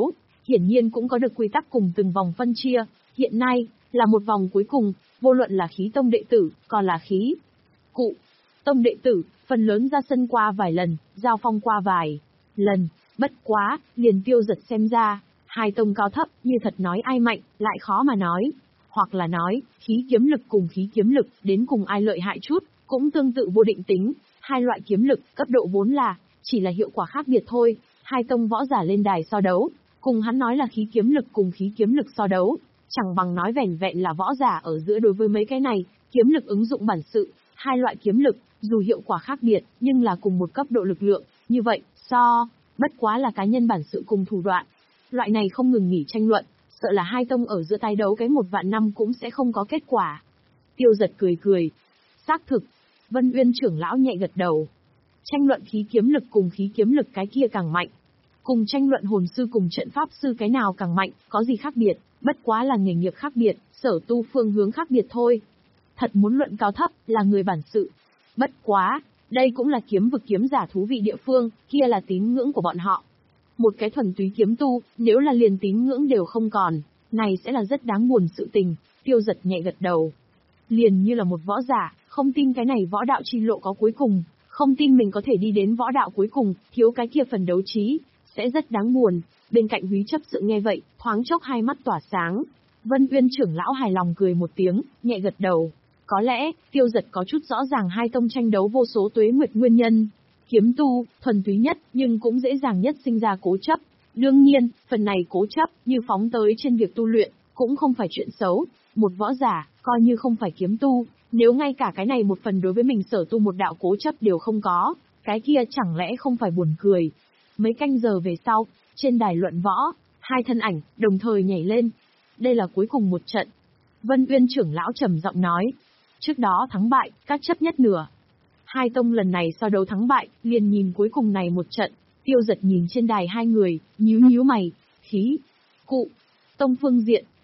hiển nhiên cũng có được quy tắc cùng từng vòng phân chia, hiện nay, là một vòng cuối cùng, vô luận là khí tông đệ tử, còn là khí cụ tông đệ tử, phần lớn ra sân qua vài lần, giao phong qua vài lần, bất quá, liền Tiêu Giật xem ra, hai tông cao thấp, như thật nói ai mạnh, lại khó mà nói. Hoặc là nói, khí kiếm lực cùng khí kiếm lực, đến cùng ai lợi hại chút, cũng tương tự vô định tính, hai loại kiếm lực, cấp độ vốn là, chỉ là hiệu quả khác biệt thôi, hai tông võ giả lên đài so đấu, cùng hắn nói là khí kiếm lực cùng khí kiếm lực so đấu, chẳng bằng nói vẻn vẹn là võ giả ở giữa đối với mấy cái này, kiếm lực ứng dụng bản sự, hai loại kiếm lực, dù hiệu quả khác biệt, nhưng là cùng một cấp độ lực lượng, như vậy, so, bất quá là cá nhân bản sự cùng thủ đoạn. Loại này không ngừng nghỉ tranh luận, sợ là hai tông ở giữa tái đấu cái một vạn năm cũng sẽ không có kết quả. Tiêu Giật cười cười. Xác thực, Vân Uyên trưởng lão nhẹ gật đầu. Tranh luận khí kiếm lực cùng khí kiếm lực cái kia càng mạnh. Cùng tranh luận hồn sư cùng trận pháp sư cái nào càng mạnh, có gì khác biệt, bất quá là nghề nghiệp khác biệt, sở tu phương hướng khác biệt thôi. Thật muốn luận cao thấp, là người bản sự. Bất quá, đây cũng là kiếm vực kiếm giả thú vị địa phương, kia là tín ngưỡng của bọn họ. Một cái thuần túy kiếm tu, nếu là liền tín ngưỡng đều không còn, này sẽ là rất đáng buồn sự tình, Tiêu Giật nhẹ gật đầu. Liền như là một võ giả, không tin cái này võ đạo chi lộ có cuối cùng, không tin mình có thể đi đến võ đạo cuối cùng, thiếu cái kia phần đấu trí, sẽ rất đáng buồn. Bên cạnh Húy chấp sự nghe vậy, thoáng chốc hai mắt tỏa sáng. Vân Uyên trưởng lão hài lòng cười một tiếng, nhẹ gật đầu. Có lẽ, Tiêu Giật có chút rõ ràng hai tông tranh đấu vô số tuế nguyệt nguyên nhân. Kiếm tu, thuần túy nhất, nhưng cũng dễ dàng nhất sinh ra cố chấp. Đương nhiên, phần này cố chấp, như phóng tới trên việc tu luyện, cũng không phải chuyện xấu. Một võ giả, coi như không phải kiếm tu, nếu ngay cả cái này một phần đối với mình sở tu một đạo cố chấp đều không có, cái kia chẳng lẽ không phải buồn cười. Mấy canh giờ về sau, trên đài luận võ, hai thân ảnh, đồng thời nhảy lên. Đây là cuối cùng một trận. Vân Uyên trưởng lão trầm giọng nói. Trước đó thắng bại, các chấp nhất nửa. Hai tông lần này so đấu thắng bại, liền nhìn cuối cùng này một trận. Tiêu Giật nhìn trên đài hai người, nhíu nhíu mày, khí, cụ, tông phương diện,